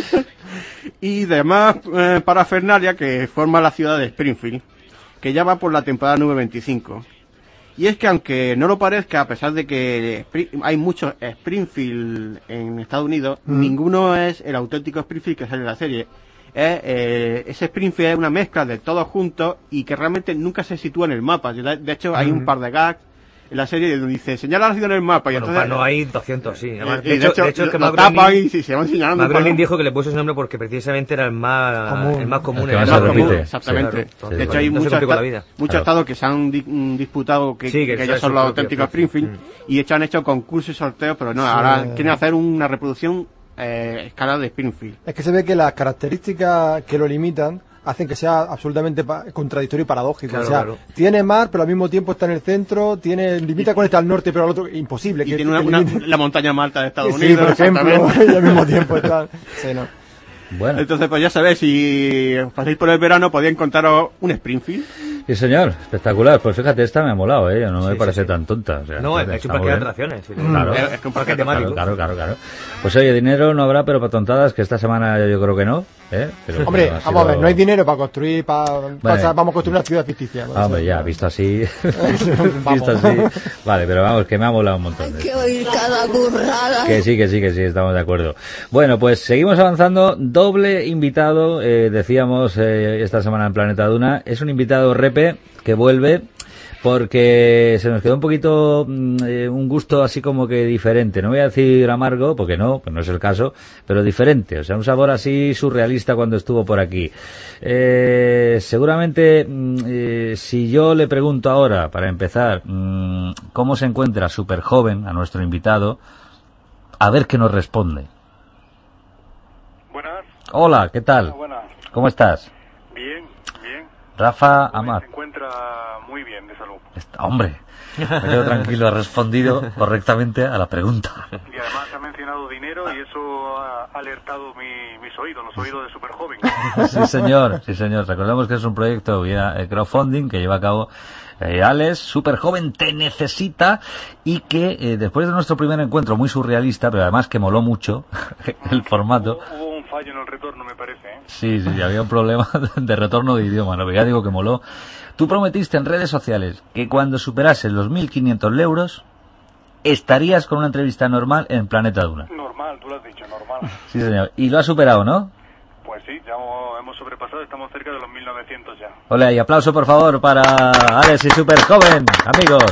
Y demás eh, parafernalia que forma la ciudad de Springfield, que ya va por la temporada número veinticinco. Y es que aunque no lo parezca, a pesar de que hay muchos Springfield en Estados Unidos, Mm. ninguno es el auténtico Springfield que sale en la serie. Es, eh, ese Springfield es una mezcla de todos juntos y que realmente nunca se sitúa en el mapa. De, de hecho, hay un par de gags en la serie donde dice, señala la ciudad en el mapa. Y Bueno, entonces, no hay doscientos, sí. Además, y de, hecho, de hecho, es que lo Matt tapan Groening, y sí, se van señalando. Matt un par de- Groening dijo que le puso ese nombre porque precisamente era el más Común. el más común. El que en más el se mapa. repite. Exactamente. Sí, De hecho, hay no se muchos, complicó esta- la vida. muchos Claro. estados que se han di- mm, disputado que, Sí, que que eso ellos es son su los propio auténticos Springfield. Springfield y hecho, han hecho concursos y sorteos, pero no, Sí. ahora quieren hacer una reproducción eh, escala de Springfield. Es que se ve que las características que lo limitan hacen que sea absolutamente pa- contradictorio y paradójico. Claro, o sea, claro. tiene mar, pero al mismo tiempo está en el centro, tiene limita con este al norte, pero al otro imposible. Y que, tiene una, que una- limite- la montaña más alta de Estados Sí, Unidos. por ejemplo, exactamente. y al mismo tiempo está. Sí, no. Bueno, Entonces, pues ya sabéis, si os pasáis por el verano, podéis encontraros un Springfield. sí señor, espectacular. Pues fíjate, esta me ha molado, ¿eh? No me Sí, parece sí, sí. tan tonta. O sea, No, está es un muy parque de bien. atracciones. sí. Claro. Es, es que un Parque parque temático. Claro, claro, claro. Pues oye, dinero no habrá, pero para tontadas, que esta semana yo creo que no. ¿eh? Pero, Hombre, bueno, ha vamos a ver, sido- no hay dinero para construir, para, Vale. vamos a construir una ciudad ficticia. Ah, hombre, ya, visto así. Vamos. visto así. Vale, pero vamos, que me ha molado un montón. Hay de que esto. oír cada burrada. Que sí, que sí, que sí, estamos de acuerdo. Bueno, pues seguimos avanzando. Doble invitado, eh, decíamos eh, esta semana en Planeta Duna. Es un invitado repe que vuelve porque se nos quedó un poquito mm, eh, un gusto así como que diferente. No voy a decir amargo, porque no, pues no es el caso, pero diferente. O sea, un sabor así surrealista cuando estuvo por aquí. Eh, seguramente, mm, eh, si yo le pregunto ahora, para empezar, mm, cómo se encuentra súper joven a nuestro invitado, a ver qué nos responde. Buenas. Hola, ¿qué tal? Buenas. ¿Cómo estás? Bien, bien. Rafa Se Amat. encuentra muy bien de salud. Está- hombre, me quedo tranquilo, ha respondido correctamente a la pregunta. Y además ha mencionado dinero y eso ha alertado mi- mis oídos, los oídos de súper joven. Sí, señor, sí, señor. Recordemos que es un proyecto vía eh, crowdfunding que lleva a cabo eh, Alex, súper joven, te necesita, y que eh, después de nuestro primer encuentro muy surrealista, pero además que moló mucho el formato. Hubo, hubo un fallo en el retorno, me parece. ¿eh? Sí, sí, había un problema de retorno de idioma, ¿no? Pero ya digo que moló. Tú prometiste en redes sociales que cuando superases los mil quinientos euros estarías con una entrevista normal en Planeta Duna. Normal, tú lo has dicho, normal. Sí, señor. Y lo has superado, ¿no? Pues sí, ya hemos, hemos sobrepasado, estamos cerca de los mil novecientos ya. Hola, y aplauso por favor para Alex y Super Joven, amigos.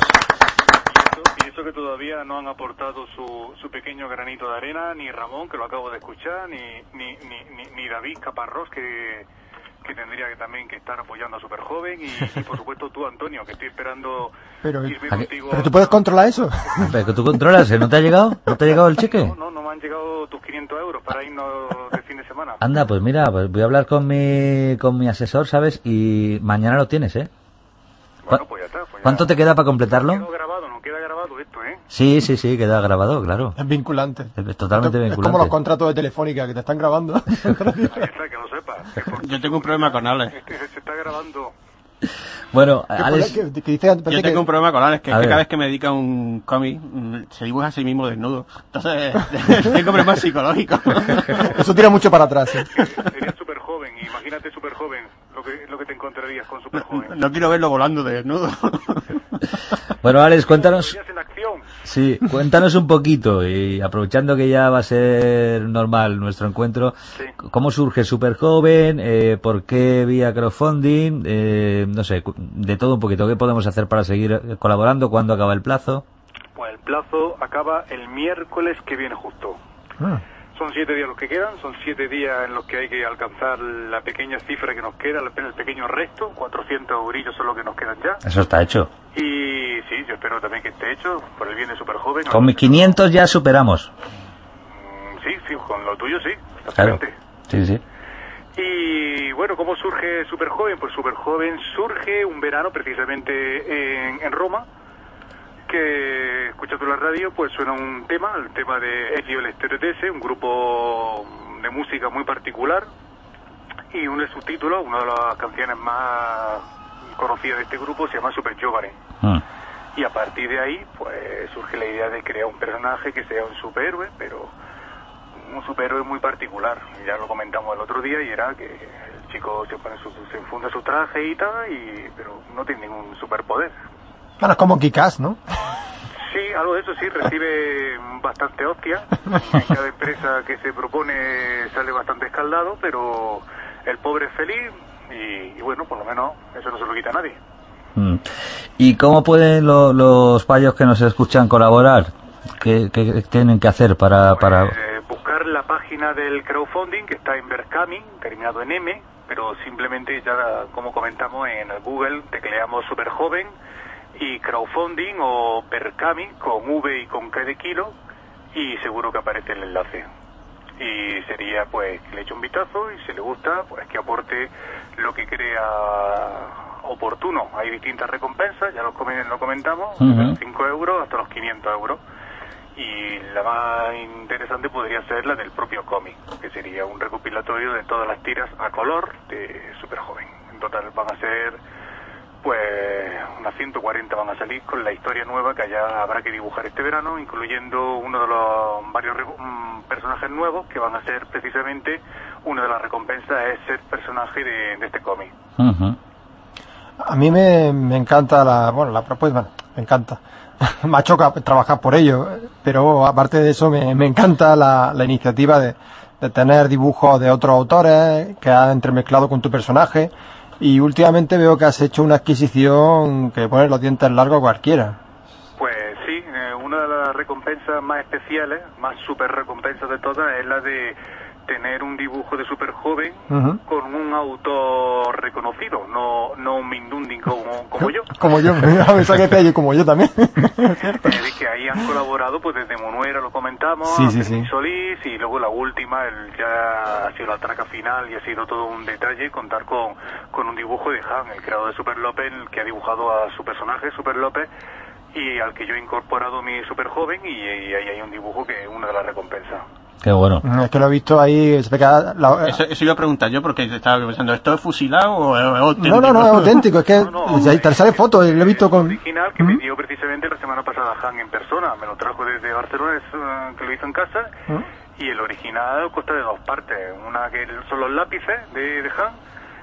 Y eso, y eso que todavía no han aportado su, su pequeño granito de arena, ni Ramón, que lo acabo de escuchar, ni, ni, ni, ni, ni David Caparrós, que... que tendría que también que estar apoyando a Super Joven y, y por supuesto tú, Antonio, que estoy esperando Pero, irme ¿a qué? contigo. pero tú puedes controlar eso. Pero que tú controlas, ¿eh? ¿No te ha llegado? ¿No te ha llegado el cheque? No, no, no me han llegado tus quinientos euros para irnos de fin de semana. Anda, pues mira, pues voy a hablar con mi, con mi asesor, ¿sabes? Y mañana lo tienes, ¿eh? Bueno, pues ya está. Pues ya. ¿Cuánto te queda para Quedó completarlo? grabado, no queda grabado esto, ¿eh? Sí, sí, sí, queda grabado, claro. Es vinculante. Es totalmente Es vinculante. como los contratos de Telefónica que te están grabando. Ahí está, que lo sepas. que por- Yo tengo un problema con Alex. Este, se está grabando. Bueno, Que- Alex, que- que dice- parece Yo que- tengo un problema con Alex, que, A es que ver. cada vez que me dedica un cómic, mm, se dibuja a sí mismo desnudo. Entonces, tengo problemas psicológicos. Eso tira mucho para atrás. ¿eh? Serías súper joven, imagínate súper joven, lo que, lo que te encontrarías con súper joven. No quiero verlo volando de desnudo. bueno, Alex, cuéntanos, en acción. sí, cuéntanos un poquito, y aprovechando que ya va a ser normal nuestro encuentro, Sí. ¿cómo surge Super Joven? Eh, ¿Por qué vía crowdfunding? Eh, no sé, cu- de todo un poquito. ¿Qué podemos hacer para seguir eh, colaborando? ¿Cuándo acaba el plazo? Pues el plazo acaba el miércoles que viene justo. Ah. Son siete días los que quedan, son siete días en los que hay que alcanzar la pequeña cifra que nos queda, el el pequeño resto, cuatrocientos eurillos son los que nos quedan ya. Eso está hecho. Y sí, yo espero también que esté hecho, por el bien de Super Joven. Con mis quinientos ya superamos. Mm, Sí, sí, con lo tuyo sí, Claro. exactamente. Sí, sí. Y bueno, ¿cómo surge Superjoven? Pues Superjoven surge un verano precisamente en, en Roma, que escuchando la radio pues suena un tema, el tema de Elio Esteretese, un grupo de música muy particular, y un subtítulo, una de las canciones más conocidas de este grupo se llama Super Giovane. Mm. Y a partir de ahí pues surge la idea de crear un personaje que sea un superhéroe, pero un superhéroe muy particular. Ya lo comentamos el otro día, y era que el chico se pone su, se enfunda su traje y tal, y, pero no tiene ningún superpoder. Bueno, es como Kick-Ass, ¿no? Sí, algo de eso sí, recibe bastante hostia. En cada empresa que se propone sale bastante escaldado, pero el pobre es feliz y, y bueno, por lo menos eso no se lo quita a nadie. Mm. ¿Y cómo pueden lo, los payos que nos escuchan colaborar? ¿Qué, qué tienen que hacer para...? Pues, para... Eh, buscar la página del crowdfunding, que está en Berkami, terminado en M, pero simplemente ya, como comentamos, en el Google tecleamos Superjoven y crowdfunding o Berkami con V y con K de kilo, y seguro que aparece el enlace. Y sería pues que le eche un vistazo, y si le gusta pues que aporte lo que crea oportuno. Hay distintas recompensas, ya lo, comen, lo comentamos, uh-huh. cinco euros hasta los quinientos euros, y la más interesante podría ser la del propio cómic, que sería un recopilatorio de todas las tiras a color de Superjoven. En total van a ser pues unas ciento cuarenta van a salir, con la historia nueva que allá habrá que dibujar este verano, incluyendo uno de los varios um, personajes nuevos que van a ser precisamente una de las recompensas, es ser personaje de, de este cómic. Uh-huh. A mí me, me encanta la, bueno, la propuesta, bueno, me encanta. Me choca trabajar por ello, pero aparte de eso me, me encanta la, la iniciativa de, de tener dibujos de otros autores que han entremezclado con tu personaje. Y últimamente veo que has hecho una adquisición que pone los dientes largos a cualquiera. Pues sí, eh, una de las recompensas más especiales, más super recompensas de todas, es la de tener un dibujo de Superjoven uh-huh. con un autor reconocido, no no un mindunding como, como yo. Como yo, a pensar que te como yo también. Es que ahí han colaborado pues desde Monuera, lo comentamos, sí, sí, sí. Solís, y luego la última, el, ya ha sido la traca final, y ha sido todo un detalle contar con, con un dibujo de Han, el creador de Super López, que ha dibujado a su personaje, Super López, y al que yo he incorporado mi Superjoven, y, y ahí hay un dibujo que es una de las recompensas. Qué bueno. Es que lo he visto ahí. La... Eso, eso iba a preguntar yo, porque estaba pensando, ¿esto es fusilado o es auténtico? No, no, no, es auténtico. Es que no, no, ahí te sale fotos y lo he visto con... original que ¿Mm? me dio precisamente la semana pasada Han en persona. Me lo trajo desde Barcelona, es, uh, que lo hizo en casa. ¿Mm? Y el original consta de dos partes. Una que son los lápices de, de Han,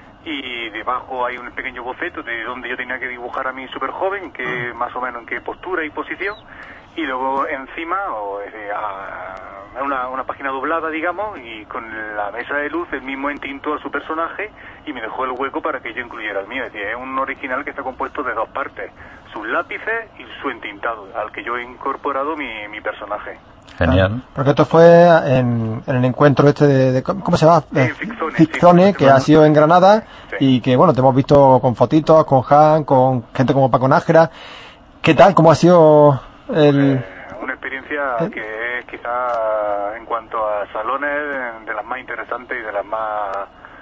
y debajo hay un pequeño boceto de donde yo tenía que dibujar a mi Superjoven, que más o menos en qué postura y posición. Y luego encima, o es de, a, una, una página doblada, digamos, y con la mesa de luz el mismo entintó a su personaje y me dejó el hueco para que yo incluyera el mío. Es decir, es un original que está compuesto de dos partes, sus lápices y su entintado, al que yo he incorporado mi, mi personaje. Genial. Porque esto fue en, en el encuentro este de, de ¿cómo se llama? Eh, Ficzone, Ficzone, sí, que ha sido en Granada, sí. Y que bueno, te hemos visto con fotitos, con Han, con gente como Paco Nájera. ¿Qué tal? ¿Cómo ha sido el...? Eh, una experiencia ¿Eh? que es quizá en cuanto a salones de las más interesantes y de las más,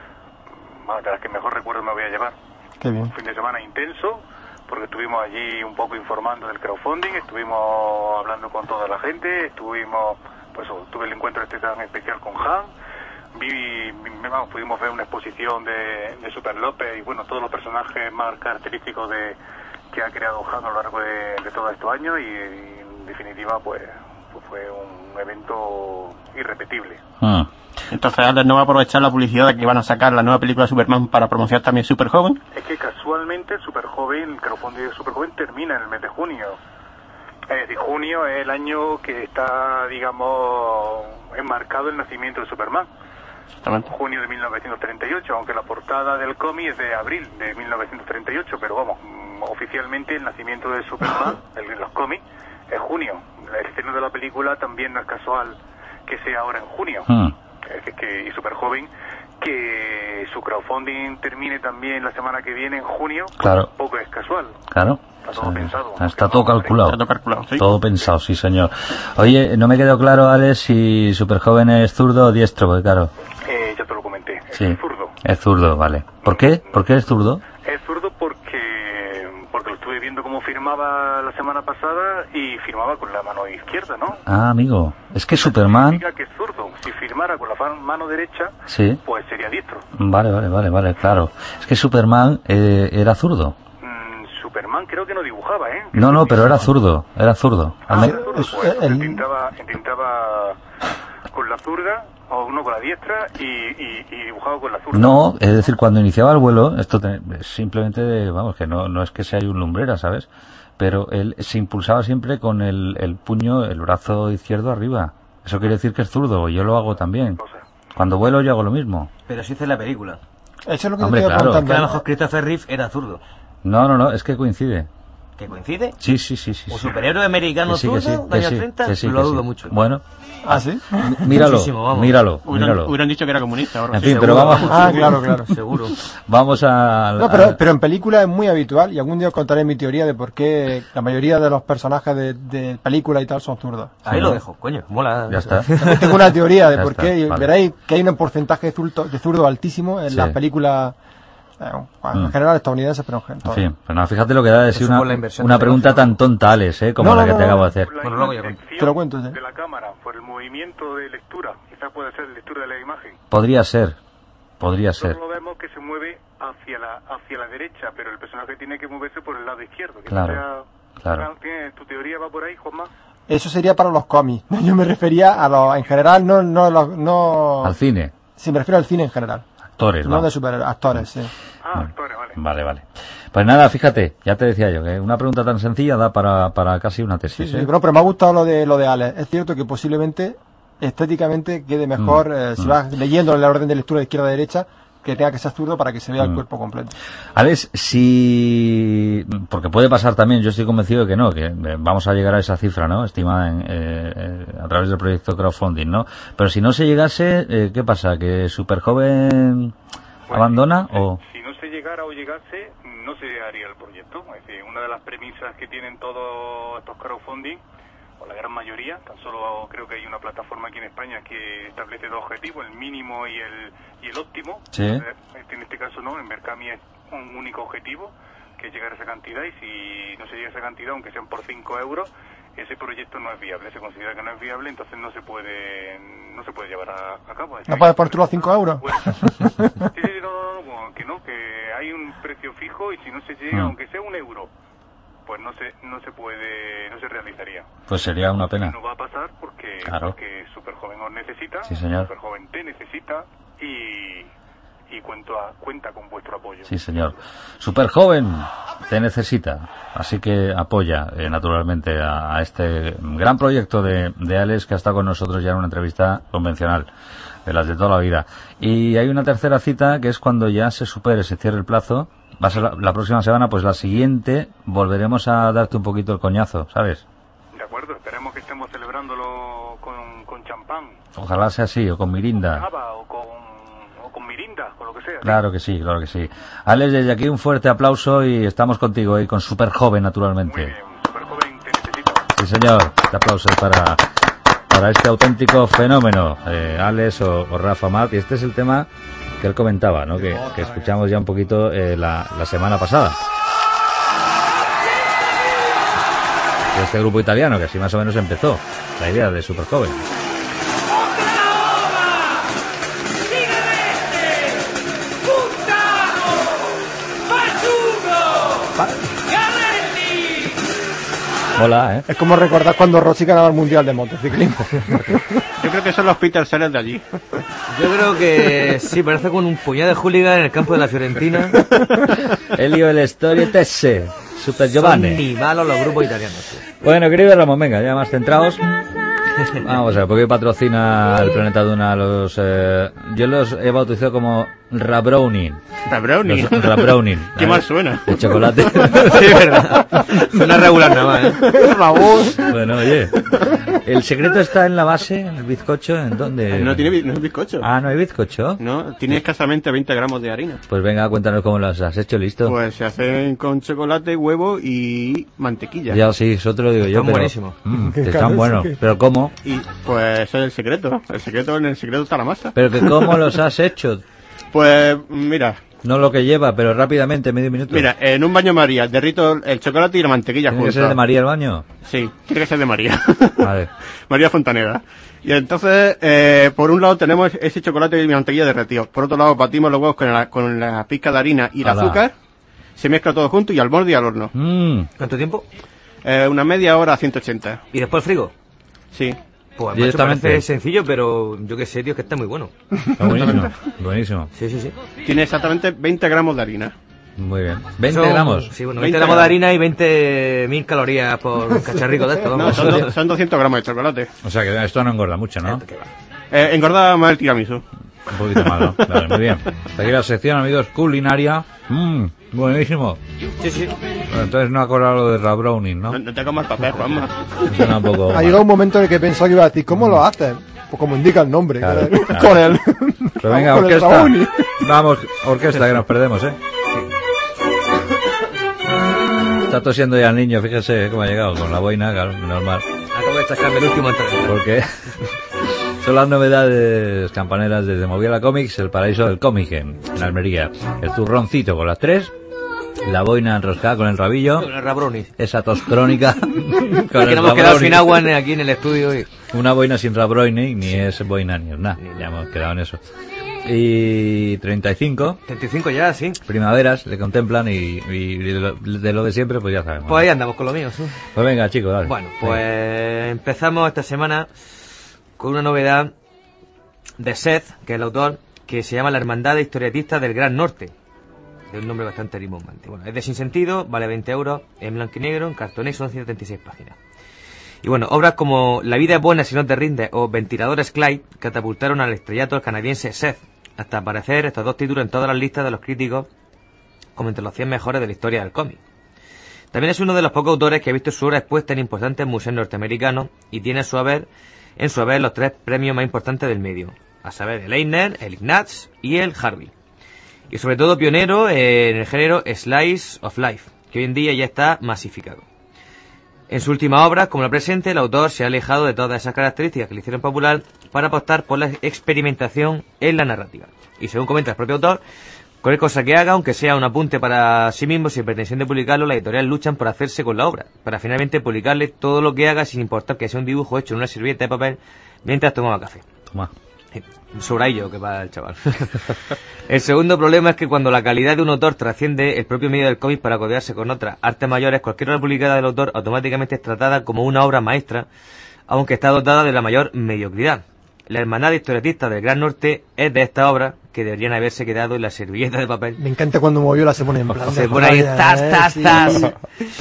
más de las que mejor recuerdo me voy a llevar. Qué bien. Un fin de semana intenso, porque estuvimos allí un poco informando del crowdfunding, estuvimos hablando con toda la gente, estuvimos, pues tuve el encuentro este tan especial con Han, vi, vamos, pudimos ver una exposición de, de Super López y bueno, todos los personajes más característicos de que ha creado Han a lo largo de, de todos estos años, y, y en definitiva pues, pues fue un evento irrepetible. Ah. Entonces Alex no va a aprovechar la publicidad de que van a sacar la nueva película de Superman para promocionar también Superjoven. Es que casualmente el Superjoven, el crowdfunding de Superjoven termina en el mes de junio. Es decir, junio es el año que está, digamos, enmarcado el nacimiento de Superman. Exactamente. Junio de mil novecientos treinta y ocho, aunque la portada del cómic es de abril de mil novecientos treinta y ocho, pero vamos, oficialmente el nacimiento de Superman, el, los cómics, es junio. El estreno de la película también no es casual que sea ahora en junio. Hmm. Que, que, y Superjoven, que su crowdfunding termine también la semana que viene en junio, claro. Tampoco es casual. Claro. Está todo o sea, pensado. Está todo calculado. Está todo calculado, sí. Todo pensado, sí, señor. Oye, no me quedó claro, Alex, si Superjoven es zurdo o diestro, porque claro. Eh, ya te lo comenté. Es Sí. Es zurdo. Es zurdo, vale. ¿Por qué? ¿Por qué es zurdo? Es zurdo porque porque lo estuve viendo cómo firmaba la semana pasada y firmaba con la mano izquierda, ¿no? Ah, amigo. Es que Superman... Significa que es zurdo. Si firmara con la fa- mano derecha, Sí. pues sería diestro. Vale, vale, vale, vale, claro. Es que Superman eh, era zurdo. Mm, Superman creo que no dibujaba, ¿eh? No, no, pero era zurdo. Era zurdo. Ah, Al me- era zurdo, es- pues, el- intentaba, intentaba con la zurda o uno con la diestra y, y, y dibujaba con la zurda. No, es decir, cuando iniciaba el vuelo, esto te- simplemente, vamos, que no, no es que sea un lumbrera, ¿sabes? Pero él se impulsaba siempre con el, el puño, el brazo izquierdo arriba. Eso quiere decir que es zurdo, y yo lo hago también. Cosa. Cuando vuelo yo hago lo mismo. Pero si hice la película. Eso es lo que Hombre, te estoy claro. Que a lo preguntando. mejor Christopher Reeve era zurdo. No, no, no, es que coincide. ¿Que coincide? Sí, sí, sí, sí. ¿O sí. superhéroe americano Que sí, que sí, zurdo, que años sí, treinta? que sí, Lo que dudo sí. mucho. Bueno, ¿Ah, sí? míralo, Muchísimo, vamos. míralo, Hubieran, míralo. hubieran dicho que era comunista. Ahora En sí. fin, pero vamos, Ah, claro, claro. Seguro. vamos a... No, pero, pero en película es muy habitual y algún día os contaré mi teoría de por qué la mayoría de los personajes de, de película y tal son zurdos. Ahí lo dejo, coño. Mola. Ya está. También tengo una teoría de Ya por está, qué y vale. veréis que hay un porcentaje de zurdo, de zurdo altísimo en Sí. las películas eh, en Mm. general estadounidenses, pero en En general. fin, pero no, fíjate lo que da de sí Eso una, por la inversión una de pregunta negocio. tan tonta, Alex, ¿eh? Como No, la no, que no, te acabo no. de hacer. Por la Bueno, luego ya cuento. inspección Te lo cuento, sí. de la cámara, por el movimiento de lectura. Quizás puede ser lectura de la imagen. Podría ser, podría ser. Nosotros lo vemos que se mueve hacia la hacia la derecha, pero el personaje tiene que moverse por el lado izquierdo. Que Claro, sea- claro. ¿Tiene- ¿Tu teoría va por ahí, Juanma? Eso sería para los cómics. Yo me refería a los, en general, no, no, los- no, Al cine, sí, me refiero al cine en general. actores, No de vamos. superhéroes, actores, sí. Ah, actores, vale. Vale, vale. Pues nada, fíjate, ya te decía yo, que una pregunta tan sencilla da para, para casi una Sí, tesis, sí, ¿eh? pero, pero me ha gustado lo de lo de Alex. Es cierto que posiblemente estéticamente quede mejor Mm, eh, si mm. vas leyendo en la orden de lectura de izquierda a derecha que tenga que ser zurdo para que se vea el Mm. cuerpo completo. Alex, si... Porque puede pasar también, yo estoy convencido de que no, que eh, vamos a llegar a esa cifra, ¿no? Estimada en, eh, eh, a través del proyecto crowdfunding, ¿no? Pero si no se llegase, eh, ¿qué pasa? ¿Que Superjoven Pues, abandona si, o...? si no se llegara o llegase, no se haría el proyecto. Es decir, una de las premisas que tienen todos estos crowdfunding, o la gran mayoría, tan solo creo que hay una plataforma aquí en España que establece dos objetivos, el mínimo y el, y el óptimo. Sí. Eh, En este caso no, en Mercami es un único objetivo, que es llegar a esa cantidad, y si no se llega a esa cantidad, aunque sean por cinco euros, ese proyecto no es viable, se considera que no es viable, entonces no se puede no se puede llevar a, a cabo. Es ¿No decir, puedes poner tú los cinco euros? Bueno, sí, sí, no, no, no, no, que no, que hay un precio fijo y si no se llega, Mm. aunque sea un euro, pues no se no se puede, no se realizaría. Pues sería una pena. No va a pasar porque, Claro. porque Superjoven os necesita, Sí, señor. Superjoven te necesita y, y cuento a- cuenta con vuestro apoyo. Sí, señor. Superjoven te necesita, así que apoya eh, naturalmente a, a este gran proyecto de, de Alex, que ha estado con nosotros ya en una entrevista convencional, de las de toda la vida. Y hay una tercera cita, que es cuando ya se supere, se cierre el plazo. Va a ser la, la próxima semana, pues la siguiente volveremos a darte un poquito el coñazo, ¿sabes? De acuerdo, esperemos que estemos celebrándolo con, con champán, Ojalá sea así, o con Mirinda. cava o con, o con mirinda, con lo que sea. Claro que sí, claro que sí. Alex, desde aquí un fuerte aplauso y estamos contigo ahí con Superjoven, Muy naturalmente. bien, Superjoven te necesita. Sí, señor. Este aplauso es para, para este auténtico fenómeno, eh, Alex o, o Rafa Mat. Y este es el tema que él comentaba, ¿no? Que, que escuchamos ya un poquito eh, la, la semana pasada. De este grupo italiano, que así más o menos empezó la idea de Superjoven. Hola, ¿eh? Es como recordar cuando Rossi ganaba el Mundial de Motociclismo. Yo creo que son los Peter Sellers de allí. Yo creo que sí, parece con un puñado de hooligan en el campo de la Fiorentina. Elio el Storietesse, Super Son Giovanni. ni malos los grupos italianos, tío. Bueno, querido Ramón, venga, ya más centrados. Vamos a ver, porque hoy patrocina el Planeta Duna los... Eh, yo los he bautizado como Rabrowning. Rabrowning. Los Rabrowning. Qué ¿eh? mal suena. De chocolate. Sí, verdad. Suena regular nada más, ¿eh? Bueno, oye. ¿El secreto está en la base, en el bizcocho? ¿En dónde? No tiene bi- no es bizcocho. Ah, ¿no hay bizcocho? No, tiene escasamente veinte gramos de harina. Pues venga, cuéntanos cómo los has hecho, listo. Pues se hacen con chocolate, huevo y mantequilla. Ya, sí, eso te lo digo yo, Están pero... buenísimos. Mm, que están buenos. ¿Pero cómo? Y pues ese es el secreto. El secreto, en el secreto está la masa. ¿Pero que cómo los has hecho? Pues mira, No lo que lleva, pero rápidamente, medio minuto. mira, en un baño María derrito el chocolate y la mantequilla ¿Tiene que juntos. ser de María el baño? Sí, tiene que ser de María. Vale. María Fontaneda. Y entonces, eh, por un lado tenemos ese chocolate y mantequilla derretidos. Por otro lado, batimos los huevos con la, con la pizca de harina y el Ala. azúcar. Se mezcla todo junto y al borde y al horno. Mm. ¿Cuánto tiempo? Eh, una media hora a ciento ochenta. ¿Y después el frigo? Sí. Pues macho, Directamente. parece sencillo, pero yo qué sé, tío, es que está muy bueno. Está buenísimo. Buenísimo. Sí, sí, sí. Tiene exactamente veinte gramos de harina. Muy bien. veinte Son- gramos. Sí, bueno, veinte veinte gramos de gramos. harina y veinte mil calorías por cacharrico de esto. No, Vamos. son, do- son doscientos gramos de chocolate. O sea que esto no engorda mucho, ¿no? Eh, engorda más el tiramisú. Un poquito más, ¿no? Vale, muy bien. Aquí la sección, amigos, culinaria. Mmm, buenísimo. Sí, sí. Bueno, entonces no ha colado lo de Rabrowning, ¿no? No, no te comas papel, Juanma. Suena un poco Ha mal. llegado un momento en el que pensaba que iba a decir, ¿cómo lo haces? Pues como indica el nombre, Claro, con el, claro. con el, Pero venga, con el orquesta. Raoni. Vamos, orquesta, que nos perdemos, ¿eh? Está tosiendo ya el niño, fíjese ¿eh? cómo ha llegado, con la boina, claro, normal. Acabo de sacarme el último antes de entrar. Porque son las novedades campaneras desde Moviola Comics, el paraíso del cómic en, en Almería. El turroncito con las tres, la boina enroscada con el rabillo, Con el Rabroni. esa tos crónica con Que el no hemos quedado Rabroni. sin agua en- aquí en el estudio. Y... Una boina sin Rabroni, ni es boina ni es nada, ya hemos quedado en eso. Y treinta y cinco treinta y cinco ya, sí. primaveras le contemplan y, y de, lo, de lo de siempre pues ya sabemos. Pues ahí andamos con lo mío, sí. Pues venga, chicos, dale. Bueno, pues empezamos esta semana con una novedad de Seth, que es el autor, que se llama La Hermandad de Historietistas del Gran Norte. De un nombre bastante rimbombante. Bueno, es de Sinsentido, vale veinte euros, en blanco y negro, en cartoné, son ciento treinta y seis páginas. Y bueno, obras como La vida es buena si no te rindes o Ventiladores Clyde catapultaron al estrellato al canadiense Seth, hasta aparecer estos dos títulos en todas las listas de los críticos como entre los cien mejores de la historia del cómic. También es uno de los pocos autores que ha visto su obra expuesta en importantes museos norteamericanos y tiene a su haber, en su haber los tres premios más importantes del medio, a saber el Eisner, el Ignatz y el Harvey. Y sobre todo pionero en el género Slice of Life, que hoy en día ya está masificado. En su última obra, como la presente, el autor se ha alejado de todas esas características que le hicieron popular para apostar por la experimentación en la narrativa. Y según comenta el propio autor, cualquier cosa que haga, aunque sea un apunte para sí mismo sin pretensión de publicarlo, las editoriales luchan por hacerse con la obra, para finalmente publicarle todo lo que haga sin importar que sea un dibujo hecho en una servilleta de papel mientras tomaba café. Toma. Sobradillo que va el chaval. El segundo problema es que cuando la calidad de un autor trasciende el propio medio del cómic para codearse con otras artes mayores, cualquier obra publicada del autor automáticamente es tratada como una obra maestra, aunque está dotada de la mayor mediocridad. La Hermandad de Historietistas del Gran Norte es de esta obra que deberían haberse quedado en la servilleta de papel. Me encanta cuando Moviola se pone en plan. Se de pone ahí, raya, tas, ¿eh? tas, Sí. tas.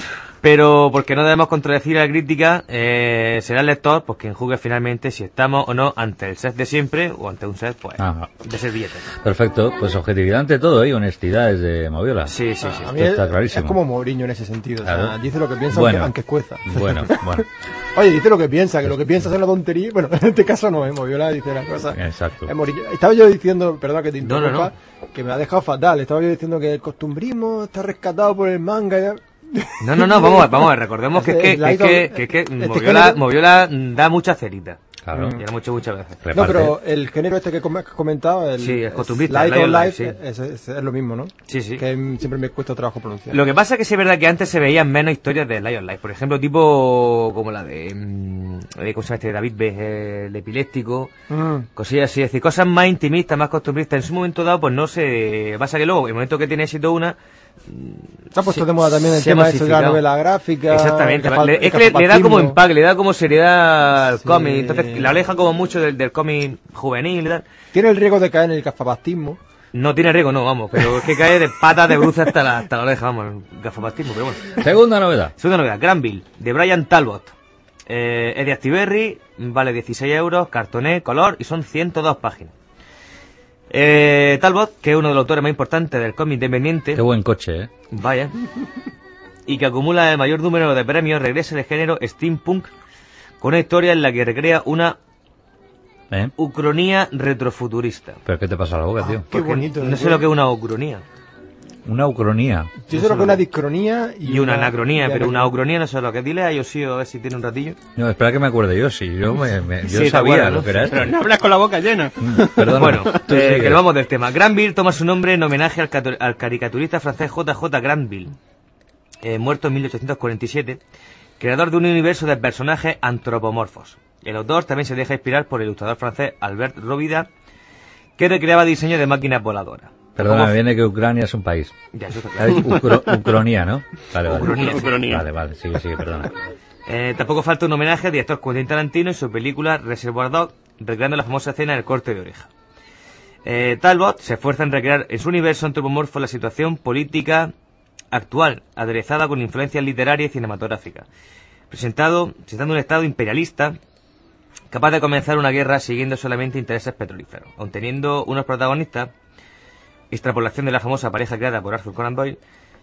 Pero porque no debemos contradecir a la crítica, eh, será el lector pues quien juzgue finalmente si estamos o no ante el set de siempre o ante un set pues Ajá. de servilleta. Perfecto, pues objetividad ante todo y honestidad desde Moviola. Sí, sí, sí. A mí Esto es, está clarísimo. es como Mourinho en ese sentido. O sea, Claro. dice lo que piensa Bueno. aunque, aunque escueza. Bueno, bueno, Oye, dice lo que piensa, que lo que piensa es una tontería. Bueno, en este caso no, ¿eh? Moviola dice las cosas. exacto. Es Mourinho. Estaba yo diciendo, perdón que te No, no, interrumpa, no. que me ha dejado fatal. Estaba yo diciendo que el costumbrismo está rescatado por el manga. No, no, no, vamos a ver, vamos a ver, recordemos que es que, Este, que, es que, que, es que este Moviola, género- Moviola da mucha cerita. Claro. Y era mucho, muchas veces. No, Reparte. pero el género este que com- que has comentado, el, Sí, el costumbrista, Light el on Light on Life, Life, sí. es, es- es lo mismo, ¿no? Sí, sí. Que mm, siempre me cuesta trabajo pronunciar. Lo que pasa es que sí es verdad que antes se veían menos historias de Lion Life. Por ejemplo, tipo como la de, mm, de ¿cómo se llama este? David B, el epiléptico. Mm. Cosillas así, es decir, cosas más intimistas, más costumbristas. En su momento dado, pues no se... Pasa que luego, en el momento que tiene éxito una... Se ha puesto se- de moda también el se ha tema ese de la masificado. novela gráfica. Exactamente. el cafa- Le- el es que le, le da como cazapatismo. empaque, le da como seriedad al Sí. cómic. Entonces, la aleja como mucho del, del cómic juvenil y tal. Tiene el riesgo de caer en el gafapastismo. No tiene riesgo, no, vamos. Pero es que cae de patas de bruce hasta la, hasta la oreja, vamos. El gafapastismo, pero bueno. Segunda novedad. Segunda novedad, Granville, de Brian Talbot. Eh, es de Actiberri, vale dieciséis euros, cartoné, color y son ciento dos páginas. Eh, Talbot, que es uno de los autores más importantes del cómic independiente, Qué buen coche, ¿eh? vaya, y que acumula el mayor número de premios, regresa al género steampunk con una historia en la que recrea una ¿Eh? ucronía retrofuturista. ¿Pero qué te pasa a la boca, tío? Qué bonito. No sé lo que es una ucronía. Una ucronía. Yo creo que una discronía y, y una, una y anacronía, pero anacronía. una ucronía no sé lo que. Dile a Yoshio a ver si tiene un ratillo. No, espera que me acuerde yo, sí. Yo, me, me, yo Sí, sabía acuerdas, lo ¿no? que era esto. Pero no hablas con la boca llena. Perdón. Bueno, eh, que nos vamos del tema. Granville toma su nombre en homenaje al, cato- al caricaturista francés J J Granville, eh, muerto en mil ochocientos cuarenta y siete, creador de un universo de personajes antropomorfos. El autor también se deja inspirar por el ilustrador francés Albert Robida, que recreaba diseño de máquinas voladoras. Perdona, Como- me viene que Ucrania es un país. Ya, eso está Ah, es claro. Ucro- Ucronía, ¿no? Vale, vale. Ucronía, sí. Ucronía. Vale, vale, sigue, sigue, perdona. Eh, tampoco falta un homenaje al director Quentin Tarantino en su película Reservoir Dogs, recreando la famosa escena del corte de oreja. Eh, Talbot se esfuerza en recrear en su universo antropomorfo la situación política actual, aderezada con influencias literarias y cinematográficas, presentado, presentando un estado imperialista capaz de comenzar una guerra siguiendo solamente intereses petrolíferos, aun teniendo unos protagonistas, extrapolación de la famosa pareja creada por Arthur Conan Doyle,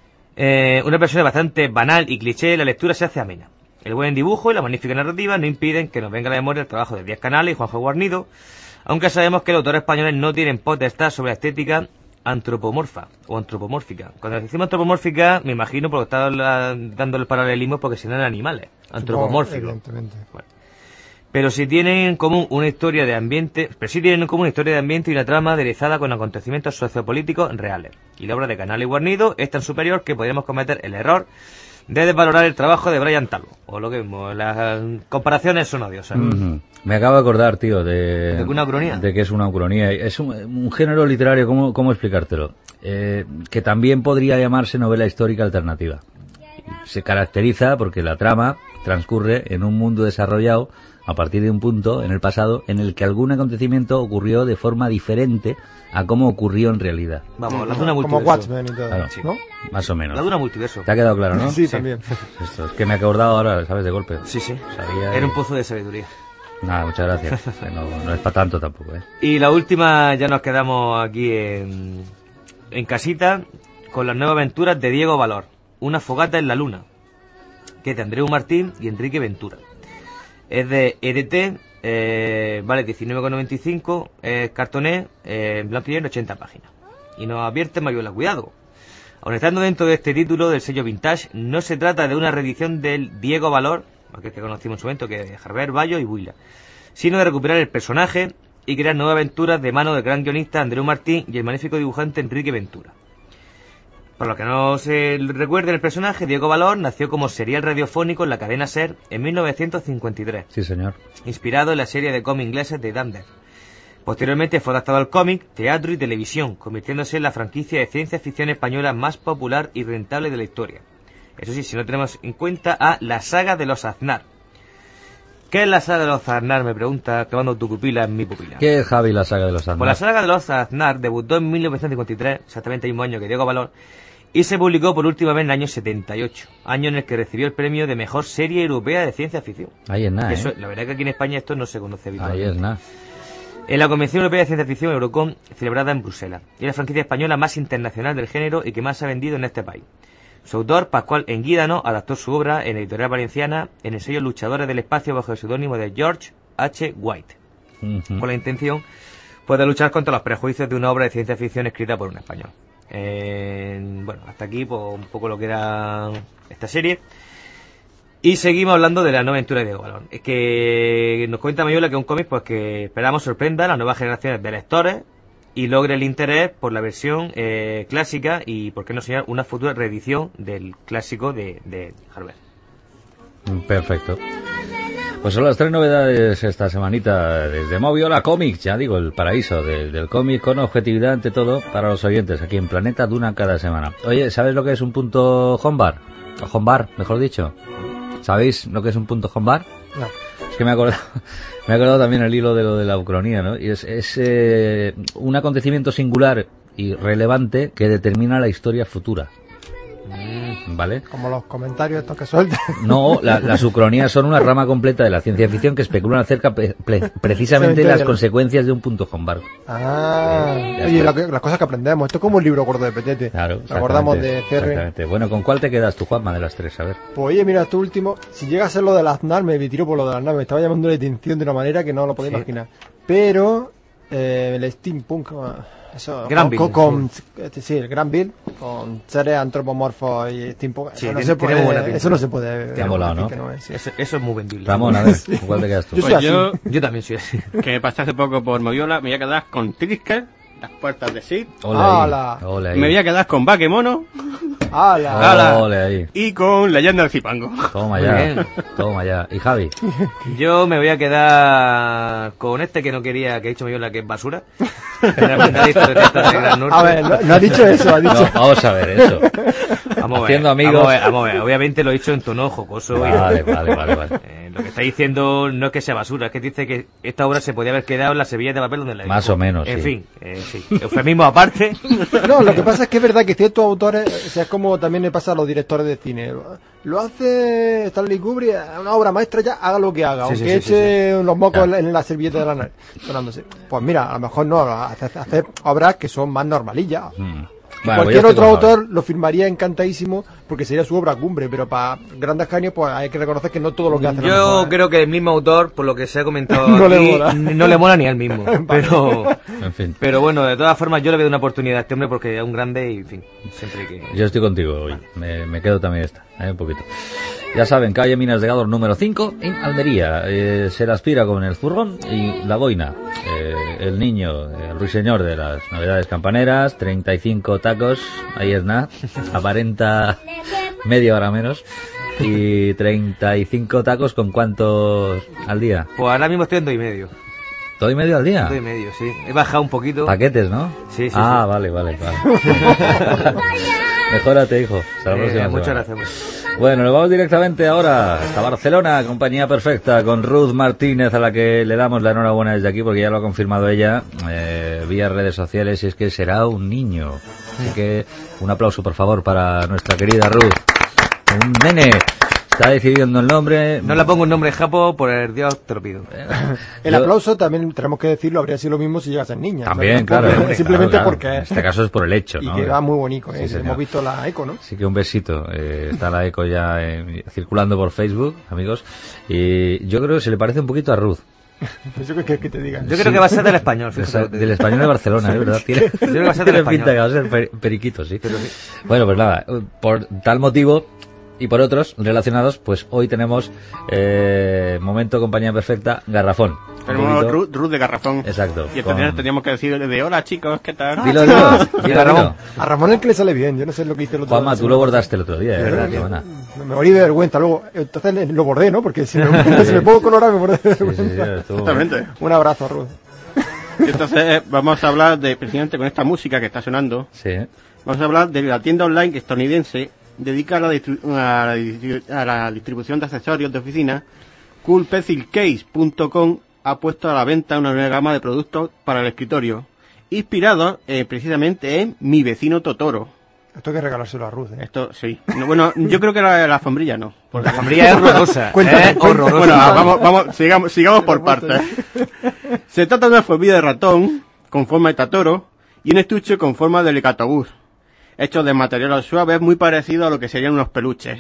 eh, una versión bastante banal y cliché, la lectura se hace amena. El buen dibujo y la magnífica narrativa no impiden que nos venga a la memoria el trabajo de Díaz Canales y Juanjo Guarnido, aunque sabemos que los autores españoles no tienen potestad sobre la estética antropomorfa o antropomórfica. Cuando decimos antropomórfica, me imagino porque está la- dando el paralelismo porque si no eran animales. Antropomórfico. Evidentemente. Bueno. Pero si tienen en común una historia de ambiente, pero sí tienen en común una historia de ambiente y una trama aderezada con acontecimientos sociopolíticos reales. Y la obra de Canales y Guarnido es tan superior que podríamos cometer el error de desvalorar el trabajo de Brian Talbot. O lo que mismo, las comparaciones son odiosas. Ujú. Me acabo de acordar, tío, de... ¿De que una ucronía? De que es una ucronía. Es un, un género literario, ¿cómo, cómo explicártelo? Eh, que también podría llamarse novela histórica alternativa. Se caracteriza porque la trama transcurre en un mundo desarrollado a partir de un punto en el pasado en el que algún acontecimiento ocurrió de forma diferente a cómo ocurrió en realidad. Vamos, la de una Como multiverso. Watchmen y todo, Claro. ¿no? Más o menos. La de una multiverso. ¿Te ha quedado claro, no? Sí, también. Esto, es que me he acordado ahora, ¿sabes? De golpe. Sí, sí. Sabía Era y- un pozo de sabiduría. Nada, muchas gracias. Que No, no es para tanto tampoco, ¿eh? Y la última, ya nos quedamos aquí en, en casita con las nuevas aventuras de Diego Valor, Una fogata en la luna, que es de Andreu Martín y Enrique Ventura. Es de E D T, eh, vale diecinueve con noventa y cinco, es cartoné, eh, en blanco y negro, ochenta páginas. Y nos advierte Mayuela, cuidado. Aun estando dentro de este título del sello Vintage, no se trata de una reedición del Diego Valor, aquel que conocimos en su momento, que es de Herbert, Bayo y Buila, sino de recuperar el personaje y crear nuevas aventuras de mano del gran guionista Andreu Martín y el magnífico dibujante Enrique Ventura. Por lo que no se recuerde el personaje, Diego Valor nació como serial radiofónico en la cadena SER en mil novecientos cincuenta y tres, Sí, señor. inspirado en la serie de cómics ingleses de Dunder. Posteriormente fue adaptado al cómic, teatro y televisión, convirtiéndose en la franquicia de ciencia ficción española más popular y rentable de la historia. Eso sí, si no tenemos en cuenta a la saga de los Aznar. ¿Qué es la saga de los Aznar? Me pregunta, clavando tu pupila en mi pupila. ¿Qué es Javi la saga de los Pues la Aznar? saga de los Aznar debutó en mil novecientos cincuenta y tres, exactamente el mismo año que Diego Valor, y se publicó por última vez en el año setenta y ocho, año en el que recibió el premio de mejor serie europea de ciencia ficción. Ahí es nada, Eso, ¿eh? la verdad que aquí en España esto no se conoce Ahí habitualmente. es nada. En la Convención Europea de Ciencia Ficción Eurocom, celebrada en Bruselas, y la franquicia española más internacional del género y que más se ha vendido en este país. Su autor, Pascual Enguídano, adaptó su obra en la editorial valenciana en el sello Luchadores del Espacio bajo el seudónimo de George H. White, Ujú. con la intención pues, de luchar contra los prejuicios de una obra de ciencia ficción escrita por un español. Eh, bueno, hasta aquí pues, un poco lo que era esta serie. Y seguimos hablando de la nueva aventura de Diego Valor. Es que nos cuenta Mayuela que es un cómic pues que esperamos sorprenda a las nuevas generaciones de lectores y logre el interés por la versión eh, clásica y, por qué no señalar, una futura reedición del clásico de, de Herbert. Perfecto. Pues son las tres novedades esta semanita desde Moviola Comics, ya digo, el paraíso de- del cómic con objetividad ante todo para los oyentes aquí en Planeta Duna cada semana. Oye, ¿sabes lo que es un punto home bar? O home bar, mejor dicho. ¿Sabéis lo que es un punto home bar? No. Es que me he acordado, me he acordado también el hilo de lo de la ucronía, ¿no? Y es, es eh, un acontecimiento singular y relevante que determina la historia futura. ¿Vale? Como los comentarios estos que sueltan. No, la- las ucronías son una rama completa de la ciencia ficción que especulan acerca pre- pre- precisamente de las consecuencias de un punto home bar. Ah, Ya oye, está. lo que- las cosas que aprendemos. Esto es como un libro gordo de petete. Claro, Nos acordamos de exactamente, Cerre. exactamente. Bueno, ¿con cuál te quedas tú, Juanma, de las tres? A ver. Pues oye, mira, esto último, si llega a ser lo de las Aznar, me tiro por lo de las Aznar, me estaba llamando la atención de una manera que no lo podía Sí. imaginar. Pero, eh, el steampunk, ah, Eso, Granville, con, con, con sí, el Granville, con seres antropomorfos y tiempo. Sí, eso, no tiene- se tiene puede, buena pinta. eso no se puede. Te ha molado, ¿no? que no es, sí. Eso, eso es muy vendible. Ramón, a ver, ¿con cuál te quedas tú? Yo soy Pues así. yo, Yo también soy así. que me pasé hace poco por Moviola, me voy a quedar con Trisker, las puertas de Sid. Ole ahí, ¡Hala! ole ahí. Me voy a quedar con Bakemono ¡Hala! ¡Hala! Ole ahí. y con Leyenda del Zipango. Toma Muy ya, bien. toma ya. ¿Y Javi? Yo me voy a quedar con este que no quería, que he dicho yo la que es basura. Era mandadito de Testa de Gran Norte. A ver, no, no ha dicho eso, ha dicho. No, vamos a ver eso. Vamos a ver, Haciendo amigos. Vamos a ver, vamos a ver. Obviamente lo he dicho en tono jocoso. y- Vale, vale, vale, vale. Eh, lo que está diciendo no es que sea basura, es que dice que esta obra se podía haber quedado en las Sevillas de papel donde la Más dibujó. o menos, En sí. fin, eh, sí. Eufemismo aparte. No, lo que pasa es que es verdad que ciertos autores, o sea, es como también le pasa a los directores de cine. Lo hace Stanley Kubrick, una obra maestra ya, haga lo que haga, Sí, sí, aunque sí, sí, eche los mocos Claro. en la servilleta de la nariz, sonándose. Pues mira, a lo mejor no, hace, hace obras que son más normalillas. Mm. Bueno, Cualquier pues yo otro estoy con Javi. autor lo firmaría encantadísimo porque sería su obra cumbre, pero para grandes genios pues hay que reconocer que no todo lo que hace Yo creo que el mismo autor, por lo que se ha comentado No le aquí, mola. no le mola ni al mismo. Pero, En fin, pero bueno, de todas formas yo le veo una oportunidad a este hombre porque es un grande y en fin, siempre hay que... yo estoy contigo hoy. Me, me quedo también esta, eh, un poquito. Ya saben, calle Minas de Gador número cinco, en Almería. Eh, se la aspira con el zurrón y la boina. Eh, el niño, el ruiseñor de las novedades campaneras, treinta y cinco tacos, ahí es nada, aparenta media hora menos. Y treinta y cinco tacos, ¿con cuántos al día? Pues ahora mismo estoy en dos y medio. ¿Todo y medio al día? Dos y medio, sí. He bajado un poquito. Paquetes, ¿no? Sí, sí, Ah, sí. vale, vale, vale. Mejórate, hijo. Hasta la Eh, próxima muchas semana. gracias. Bueno, nos vamos directamente ahora hasta Barcelona, compañía perfecta, con Ruth Martínez, a la que le damos la enhorabuena desde aquí, porque ya lo ha confirmado ella, eh, vía redes sociales, y es que será un niño. Así que un aplauso, por favor, para nuestra querida Ruth. Un nene. Está decidiendo el nombre. No le pongo un nombre japo, por el Dios te lo pido. El Yo- aplauso también tenemos que decirlo, habría sido lo mismo si llegasen niñas. También, ¿sabes? claro. Porque- Simplemente claro, claro. porque En este caso es por el hecho, y ¿no? que va muy bonito, ¿eh? Sí, señor. Hemos visto la eco, ¿no? Así que un besito. Eh, está la eco ya eh, circulando por Facebook, amigos. Y yo creo que se le parece un poquito a Ruth. Pues yo que, que te diga. Yo creo que va a ser del español, Del, fíjate. del español de Barcelona, ¿eh? ¿Verdad? Tiene, creo que va a ser del tiene pinta español. que va a ser per- periquito, sí. Bueno, pues nada, por tal motivo y por otros relacionados, pues hoy tenemos eh, momento compañía perfecta, garrafón. Un Tenemos poquito- Ruth, Ruth de Garrafón. Exacto. Y con- entonces teníamos que decir de hola chicos, ¿qué tal? Dilo, dilo, dilo, Mira, dilo. Ramón. A Ramón el que le sale bien, yo no sé lo que hice el otro Juanma, día. tú lo bordaste el otro día, ¿eh? verdad, tío. Semana. Me morí de vergüenza, luego, entonces lo bordé, ¿no? Porque si me, si me pongo colorado me bordé de Sí, sí, sí, vergüenza. estuvo- Exactamente. Un abrazo, Ruth. Y entonces vamos a hablar de, precisamente con esta música que está sonando, Sí, ¿eh? vamos a hablar de la tienda online estadounidense dedicada a la, distri- a la distri- a la distribución de accesorios de oficina. cool pencil case punto com ha puesto a la venta una nueva gama de productos para el escritorio, inspirados eh, precisamente en Mi vecino Totoro. Esto hay que regalárselo a Ruth, ¿eh? Esto sí. No, bueno, yo creo que la, la alfombrilla no. La alfombrilla es horrorosa. Cuéntame, ¿eh? cuéntame. Horrorosa. Bueno, ah, vamos, vamos, sigamos, sigamos por partes. Se trata de una alfombrilla de ratón con forma de Totoro y un estuche con forma de lecatobús, hechos de materiales suaves muy parecido a lo que serían unos peluches.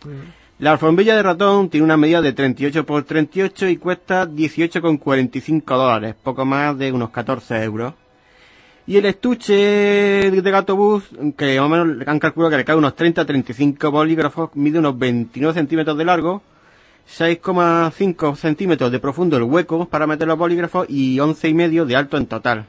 La alfombrilla de ratón tiene una medida de treinta y ocho por treinta y ocho y cuesta dieciocho con cuarenta y cinco dólares, poco más de unos catorce euros. Y el estuche de Gatobús, que más o menos han calculado que le cae unos treinta a treinta y cinco bolígrafos, mide unos veintinueve centímetros de largo, seis coma cinco centímetros de profundo el hueco para meter los bolígrafos y once y medio de alto en total.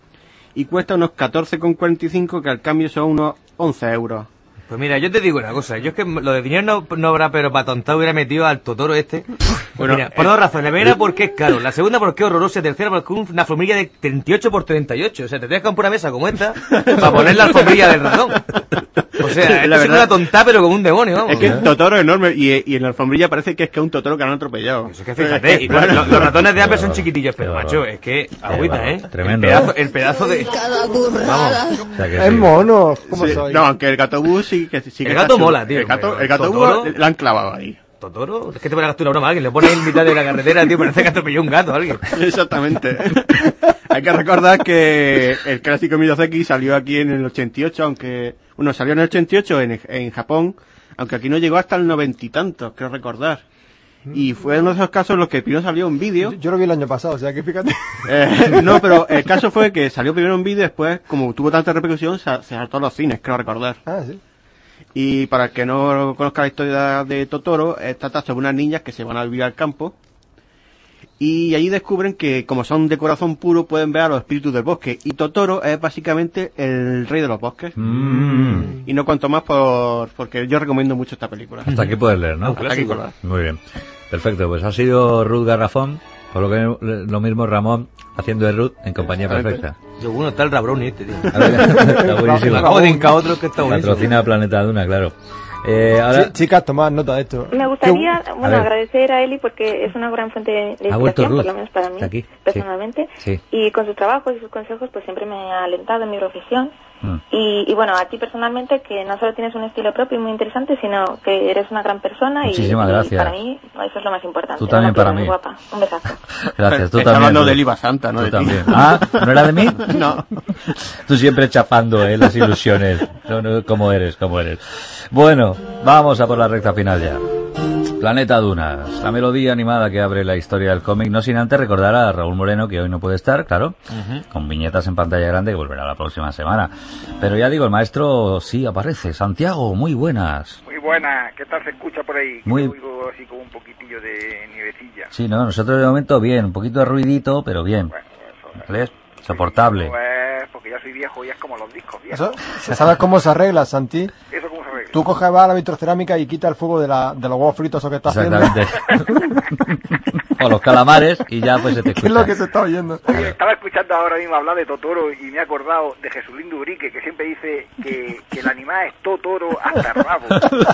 Y cuesta unos catorce con cuarenta y cinco, que al cambio son unos once euros. Pues mira, yo te digo una cosa, yo es que lo de dinero no, no habrá, pero para tontar hubiera metido al Totoro este. Bueno, Mira, por eh, dos razones. La primera porque es caro, la segunda porque es horroroso, y la tercera porque es una alfombrilla de treinta y ocho por treinta y ocho. O sea, te tienes que comprar una mesa como esta para poner la alfombrilla del ratón. O sea, La esto es verdad- una tonta, pero como un demonio, vamos. Es que el Totoro es enorme y, y en la alfombrilla parece que es que es un Totoro que han atropellado. Eso es que fíjate, y los, los ratones de Apple son chiquitillos, pero Qué macho, bárbaro. es que Qué agüita, bárbaro. ¿eh? Tremendo, El pedazo, ¿eh? el pedazo de... Cada burrada. O sea que Es sí. mono, ¿cómo Sí, soy? no, aunque el Gatobús sí que sí que El está gato chulo. mola, tío, El gato, pero el Gatobús Totoro- la han clavado ahí. ¿Totoro? Es que te voy a gastar una broma a alguien, le pone ahí en mitad de la carretera, tío, parece que atropelló un gato a alguien. Exactamente. Hay que recordar que el clásico Miyazaki salió aquí en el ochenta y ocho, aunque... Bueno, salió en el ochenta y ocho en, en Japón, aunque aquí no llegó hasta el noventa y tantos, creo recordar. Y fue uno de esos casos en los que primero salió un vídeo. Yo, yo lo vi el año pasado, o sea que fíjate. Eh, no, pero el caso fue que salió primero un vídeo, después, como tuvo tanta repercusión, se, se saltó a los cines, creo recordar. Ah, sí. Y para el que no conozca la historia de Totoro, eh, trata sobre unas niñas que se van a vivir al campo. Y allí descubren que, como son de corazón puro, pueden ver a los espíritus del bosque. Y Totoro es básicamente el rey de los bosques. Mm. Y no cuanto más por porque yo recomiendo mucho esta película. Hasta aquí puedes leer, ¿no? Hasta aquí puedo leer. Muy bien. Perfecto, pues ha sido Ruth Garrafón, por lo que lo mismo Ramón haciendo de Ruth en compañía perfecta. Yo, bueno, está el Rabroni este, tío. A ver, está buenísimo. Acabo de hincar otro que está buenísimo. Patrocina Planeta Duna, claro. Eh, ahora... Sí, chicas, tomad nota de esto. Me gustaría, ¿Qué? bueno, agradecer a Eli porque es una gran fuente de ¿Ha vuelto inspiración, Ruth? por lo menos para mí, ¿Está aquí? personalmente. Sí. Y con sus trabajos y sus consejos, pues siempre me ha alentado en mi profesión. Mm. Y, y bueno, a ti personalmente, que no solo tienes un estilo propio y muy interesante, sino que eres una gran persona. Muchísimas y, gracias. y para mí, eso es lo más importante. Tú también Una para muy mí. guapa. Un besazo. Gracias, tú Está también. hablando Ruth. de Eliva Santa, no Tú de ti. también. Ah, ¿no era de mí? No. Tú siempre chapando, ¿eh? Las ilusiones. No, no, ¿cómo eres? ¿Cómo eres? Bueno, vamos a por la recta final ya. Planeta Dunas, la melodía animada que abre la historia del cómic, no sin antes recordar a Raúl Moreno, que hoy no puede estar, claro, uh-huh. con viñetas en pantalla grande, que volverá la próxima semana. Pero ya digo, el maestro sí aparece. Santiago, muy buenas. Muy buenas, ¿qué tal se escucha por ahí? Muy... Que oigo así como un poquitillo de nievecilla. Sí, no, nosotros de momento bien, un poquito de ruidito, pero bien. Bueno, eso, ¿Ves? Soportable. Es porque ya soy viejo y es como los discos viejos. Eso, ¿sabes cómo se arregla, Santi? ¿Eso cómo se arregla? Tú coges, vas a la vitrocerámica y quita el fuego de, la, de los huevos fritos o que estás haciendo. Exactamente. O los calamares y ya pues se te escucha. ¿Qué es lo que se está oyendo? Oye, estaba escuchando ahora mismo hablar de Totoro y me he acordado de Jesulín Dubrique, que siempre dice que, que el animal es Totoro hasta el rabo.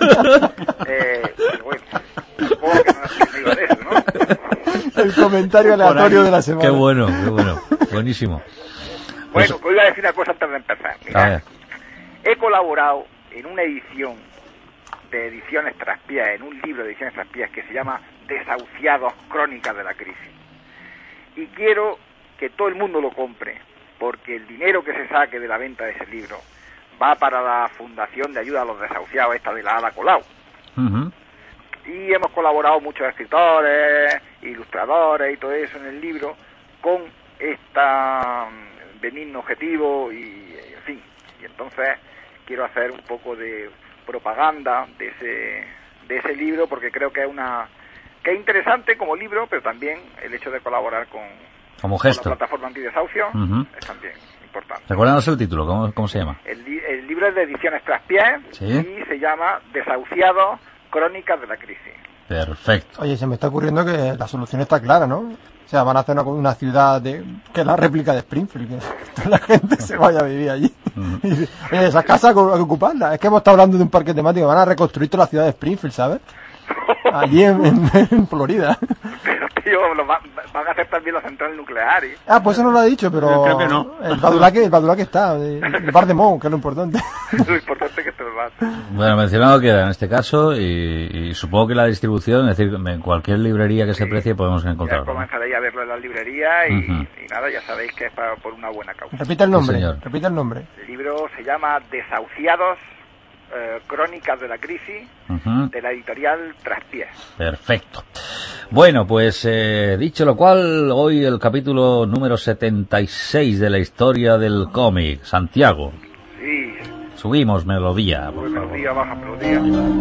eh, pero bueno, supongo que no, que no iba de eso, ¿no? El comentario aleatorio de la semana. Qué bueno, qué bueno. Buenísimo. Bueno, pues voy a decir una cosa antes de empezar. Mira, he colaborado en una edición de Ediciones Traspiés, en un libro de Ediciones Traspiés que se llama Desahuciados, Crónicas de la Crisis. Y quiero que todo el mundo lo compre, porque el dinero que se saque de la venta de ese libro va para la Fundación de Ayuda a los Desahuciados, esta de la Ada Colau. Uh-huh. Y hemos colaborado muchos escritores, ilustradores y todo eso en el libro con esta benigno objetivo y, en fin, y entonces quiero hacer un poco de propaganda de ese de ese libro porque creo que es una que es interesante como libro, pero también el hecho de colaborar con, como gesto. con la plataforma antidesahucio uh-huh. es también importante. Recuérdanos el título, ¿cómo, cómo se llama? El, el libro es de Ediciones Traspiés, ¿sí? Y se llama Desahuciados, Crónicas de la Crisis. Perfecto. Oye, se me está ocurriendo que la solución está clara, ¿no? O sea, van a hacer una, una ciudad de, que es la réplica de Springfield, que toda la gente se vaya a vivir allí. Uh-huh. Y dice, oye, esas casas hay que ocuparlas. Es que hemos estado hablando de un parque temático, van a reconstruir toda la ciudad de Springfield, ¿sabes? Allí en, en, en Florida. Pero, tío, lo va, van a hacer también las centrales nucleares. Ah, pues eso no lo ha dicho, pero... Creo que no. El Badulaque, el Badulaque está, el bar de Mon, que es lo importante. Lo importante es que te lo vas. Bueno, mencionado queda en este caso y, y supongo que la distribución, es decir, en cualquier librería que sí, se precie podemos encontrarlo. Ya comenzaréis a verlo en las librerías y, uh-huh. y nada, ya sabéis que es para, por una buena causa. Repite el nombre, sí, repite el nombre. El libro se llama Desahuciados, eh, Crónicas de la Crisis, uh-huh. de la editorial Traspiés. Perfecto. Bueno, pues eh, dicho lo cual, hoy el capítulo número setenta y seis de la historia del cómic. Santiago. Sí. Subimos melodía, por favor. Melodía, baja melodía.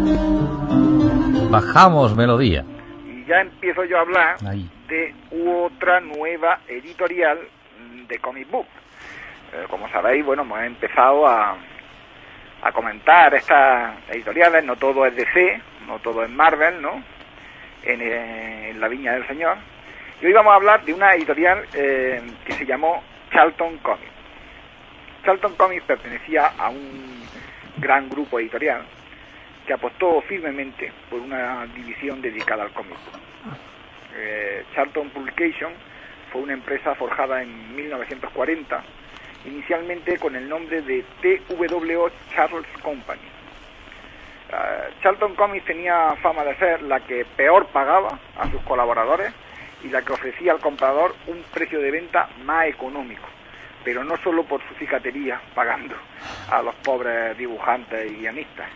Bajamos melodía. Y ya empiezo yo a hablar Ahí. de otra nueva editorial de comic book. Eh, como sabéis, bueno, hemos empezado a, a comentar estas editoriales. No todo es D C, no todo es Marvel, ¿no? En, en la Viña del Señor. Y hoy vamos a hablar de una editorial eh, que se llamó Charlton Comics. Charlton Comics pertenecía a un gran grupo editorial que apostó firmemente por una división dedicada al cómic. Eh, Charlton Publication fue una empresa forjada en mil novecientos cuarenta, inicialmente con el nombre de T W O Charles Company. Uh, Charlton Comics tenía fama de ser la que peor pagaba a sus colaboradores y la que ofrecía al comprador un precio de venta más económico, pero no solo por su cicatería pagando a los pobres dibujantes y guionistas,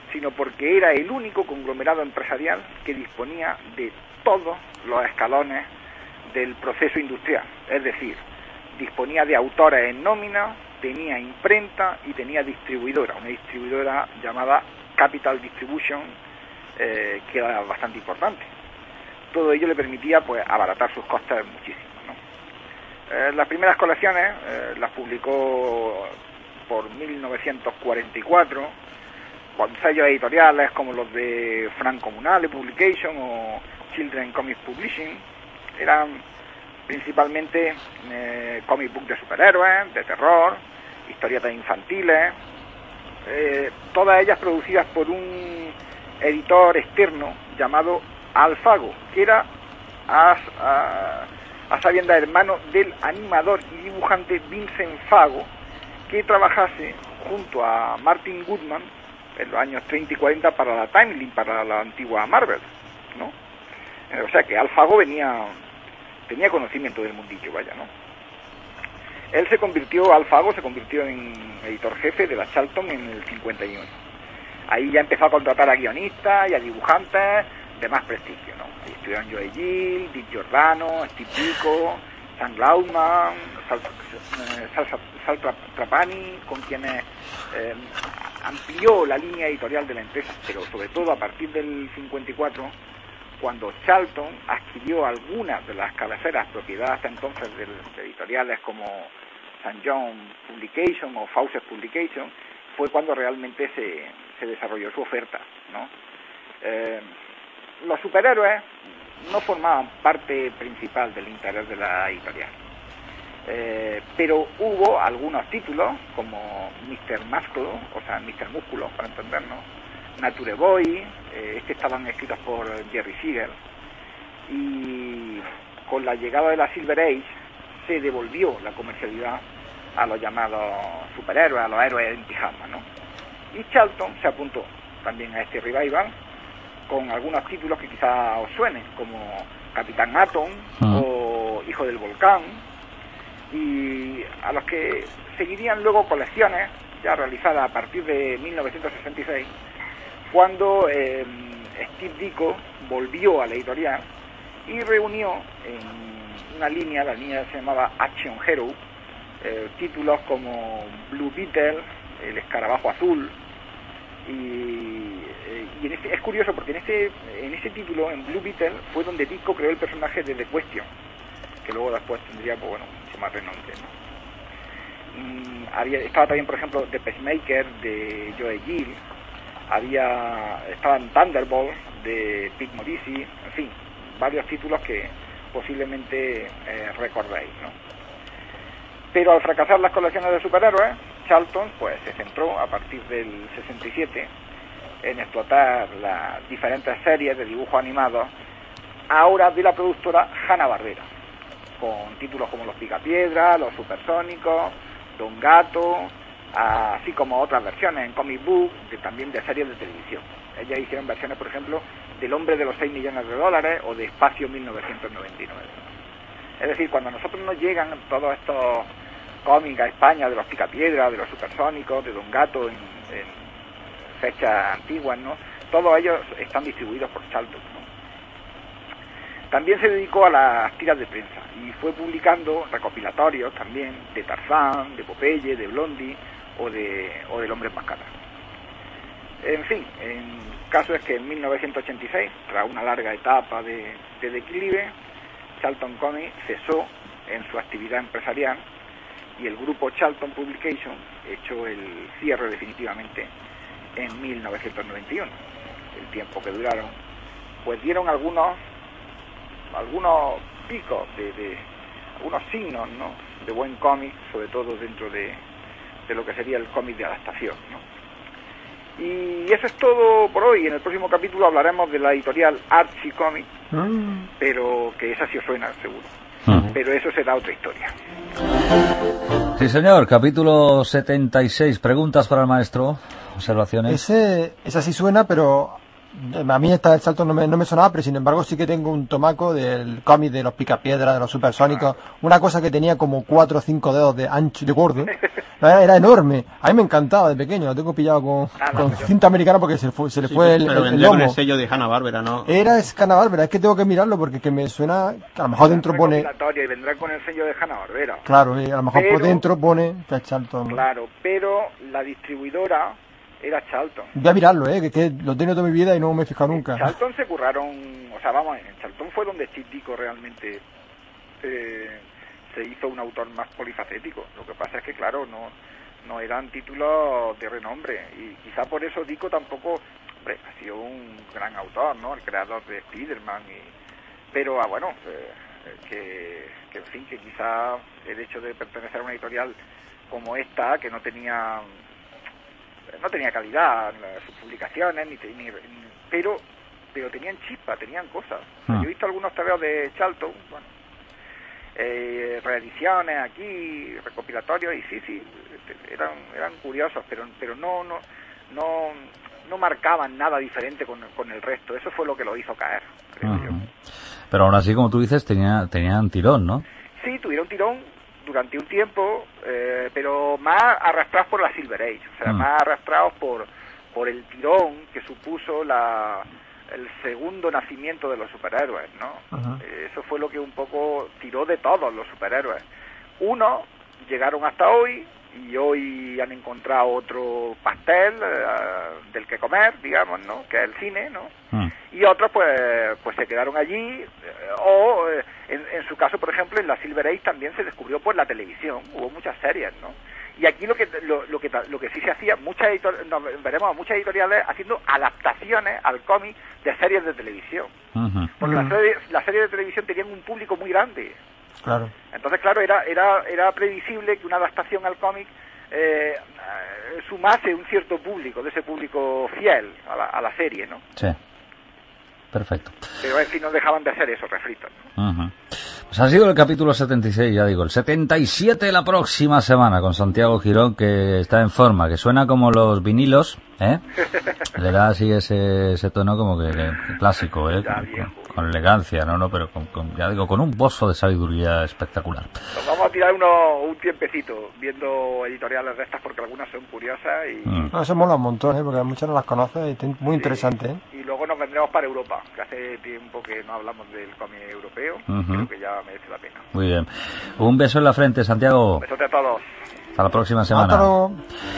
sino porque era el único conglomerado empresarial que disponía de todos los escalones del proceso industrial. Es decir, disponía de autores en nómina, tenía imprenta y tenía distribuidora, una distribuidora llamada Capital Distribution, eh, que era bastante importante. Todo ello le permitía pues abaratar sus costes muchísimo, ¿no? Eh, las primeras colecciones eh, las publicó por mil novecientos cuarenta y cuatro con sellos editoriales como los de Franco Munale Publication o Children Comics Publishing. Eran principalmente eh, comic book de superhéroes, de terror, historietas infantiles, eh, todas ellas producidas por un editor externo llamado Alfago, que era a, a, a sabienda hermano del animador y dibujante Vincent Fago, que trabajase junto a Martin Goodman en los años treinta y cuarenta para la Timely, para la antigua Marvel, ¿no? Eh, o sea que Alfago venía, tenía conocimiento del mundillo, vaya, ¿no? Él se convirtió, Alfago se convirtió en editor jefe de la Charlton en el cincuenta y uno. Ahí ya empezó a contratar a guionistas y a dibujantes de más prestigio, ¿no? Ahí estuvieron Joe Gill, Dick Giordano, Steve Ditko, Sam Glauman, Sal, Sal, Sal, Sal Trapani, con quienes eh, amplió la línea editorial de la empresa, pero sobre todo a partir del cincuenta y cuatro, cuando Charlton adquirió algunas de las cabeceras propiedad hasta entonces de, de editoriales como Saint John Publication o Fawcett Publication, fue cuando realmente se, se desarrolló su oferta, ¿no? Eh, los superhéroes no formaban parte principal del interés de la editorial, eh, pero hubo algunos títulos como mister Músculo, o sea, mister Músculo, para entendernos, Nature Boy, eh, este estaban escritos por Jerry Siegel, y con la llegada de la Silver Age se devolvió la comercialidad a los llamados superhéroes, a los héroes en pijama, ¿no? Y Charlton se apuntó también a este revival con algunos títulos que quizás os suenen, como Capitán Atom uh-huh. o Hijo del Volcán, y a los que seguirían luego colecciones ya realizadas a partir de mil novecientos sesenta y seis, cuando eh, Steve Ditko volvió a la editorial y reunió en una línea, la línea se llamaba Action Hero, eh, títulos como Blue Beetle, El Escarabajo Azul, y, eh, y en este, es curioso porque en ese, en ese título, en Blue Beetle, fue donde Ditko creó el personaje de The Question, que luego después tendría pues, bueno, mucho más renombre, ¿no? Mm, había, estaba también, por ejemplo, The Pacemaker de Joe Gill, había estaban Thunderbolt de Pete Morisi, en fin, varios títulos que posiblemente eh, recordáis, ¿no? Pero al fracasar las colecciones de superhéroes, Charlton pues se centró a partir del sesenta y siete en explotar las diferentes series de dibujos animados ahora de la productora Hanna-Barbera, con títulos como Los Picapiedra, Los Supersónicos, Don Gato, así como otras versiones en comic book, de, también de series de televisión. Ellas hicieron versiones, por ejemplo, del Hombre de los seis millones de dólares o de Espacio mil novecientos noventa y nueve. Es decir, cuando a nosotros nos llegan todos estos cómics a España de los Picapiedra, de los Supersónicos, de Don Gato en, en fechas antiguas, ¿no? Todos ellos están distribuidos por Charlton, ¿no? También se dedicó a las tiras de prensa y fue publicando recopilatorios también de Tarzán, de Popeye, de Blondie o de o del Hombre Enmascarado. En fin, el caso es que en mil novecientos ochenta y seis, tras una larga etapa de, de declive, Charlton Comics cesó en su actividad empresarial y el grupo Charlton Publication echó el cierre definitivamente en mil novecientos noventa y uno. El tiempo que duraron, pues dieron algunos algunos picos de, de algunos signos, ¿no?, de buen cómic, sobre todo dentro de, de lo que sería el cómic de adaptación, ¿no? Y eso es todo por hoy. En el próximo capítulo hablaremos de la editorial Archie Comics, mm. pero que esa sí os suena seguro, mm. pero eso será otra historia. Sí, señor. Capítulo setenta y seis. Preguntas para el maestro, observaciones. Ese, esa sí suena, pero A mí esta del salto no me, no me sonaba, pero sin embargo sí que tengo un tomaco del cómic de los picapiedras, de los supersónicos, una cosa que tenía como cuatro o cinco dedos de ancho, de gordo. Era, era enorme. A mí me encantaba de pequeño, lo tengo pillado con, Ah, con no, yo- cinta americana porque se, le fue, se le Sí, fue el, pero el, el vendría con el lomo. sello de Hanna-Barbera, ¿no? Era Hanna-Barbera, es que tengo que mirarlo porque que me suena, que a lo mejor dentro pone, Recopilatorio y vendrá con el sello de Hanna-Barbera. claro, y a lo mejor por Pero- dentro pone que es Charlton. Claro, pero la distribuidora era Charlton. Voy a mirarlo, eh, que, que lo tengo toda mi vida y no me he fijado nunca. Charlton se curraron, o sea, vamos, en Charlton fue donde Steve Ditko realmente eh, se hizo un autor más polifacético. Lo que pasa es que, claro, no, no eran títulos de renombre y quizá por eso Ditko tampoco, hombre, ha sido un gran autor, ¿no? El creador de Spider-Man y, pero, ah, bueno, eh, que, que en fin, que quizá el hecho de pertenecer a una editorial como esta, que no tenía no tenía calidad en sus publicaciones, ni, ni, ni- pero pero tenían chispa, tenían cosas. O sea, Ah. yo he visto algunos tebeos de Charlton, bueno, eh, reediciones aquí, recopilatorios, y sí, sí, eran eran curiosos, pero pero no no no no marcaban nada diferente con, con el resto. Eso fue lo que lo hizo caer, creo yo. Ujú. Pero aún así, como tú dices, tenía, tenían tirón, ¿no? Sí, tuvieron tirón durante un tiempo, eh, pero más arrastrados por la Silver Age, o sea, Mm. más arrastrados por por el tirón que supuso la el segundo nacimiento de los superhéroes, ¿no? Ajá. Eh, Eso fue lo que un poco tiró de todos los superhéroes. Unos llegaron hasta hoy y hoy han encontrado otro pastel eh, del que comer, digamos, ¿no? Que es el cine, ¿no? Mm. Y otros pues pues se quedaron allí, eh, o eh, en, en su caso, por ejemplo, en la Silver Age también se descubrió por la televisión, hubo muchas series, ¿no? Y aquí lo que lo, lo que lo que sí se hacía, muchas editor- nos veremos a muchas editoriales haciendo adaptaciones al cómic de series de televisión, Ujú. porque Mm. las series las series de televisión tenían un público muy grande. Claro. Entonces, claro, era era era previsible que una adaptación al cómic eh, eh, sumase un cierto público, de ese público fiel a la, a la serie, ¿no? Sí. Perfecto. Pero en fin, no dejaban de hacer eso, refritos, ¿no? Ujú. Pues ha sido el capítulo setenta y seis, ya digo, el setenta y siete la próxima semana con Santiago Girón, que está en forma, que suena como los vinilos, ¿eh? Le da así ese, ese tono como que, que clásico, ¿eh? Ya, Con, viejo. con- con elegancia, ¿no? no Pero con, con- ya digo, con un pozo de sabiduría espectacular. Nos vamos a tirar uno, un tiempecito viendo editoriales de estas porque algunas son curiosas y, Mm. No, eso mola un montón, ¿eh? Porque muchas no las conoces y es muy interesante, ¿eh? y luego nos vendremos para Europa, que hace tiempo que no hablamos del cómic europeo, Ujú. creo que ya merece la pena. Muy bien. Un beso en la frente, Santiago. Besote a todos. Hasta la próxima semana. Hasta luego.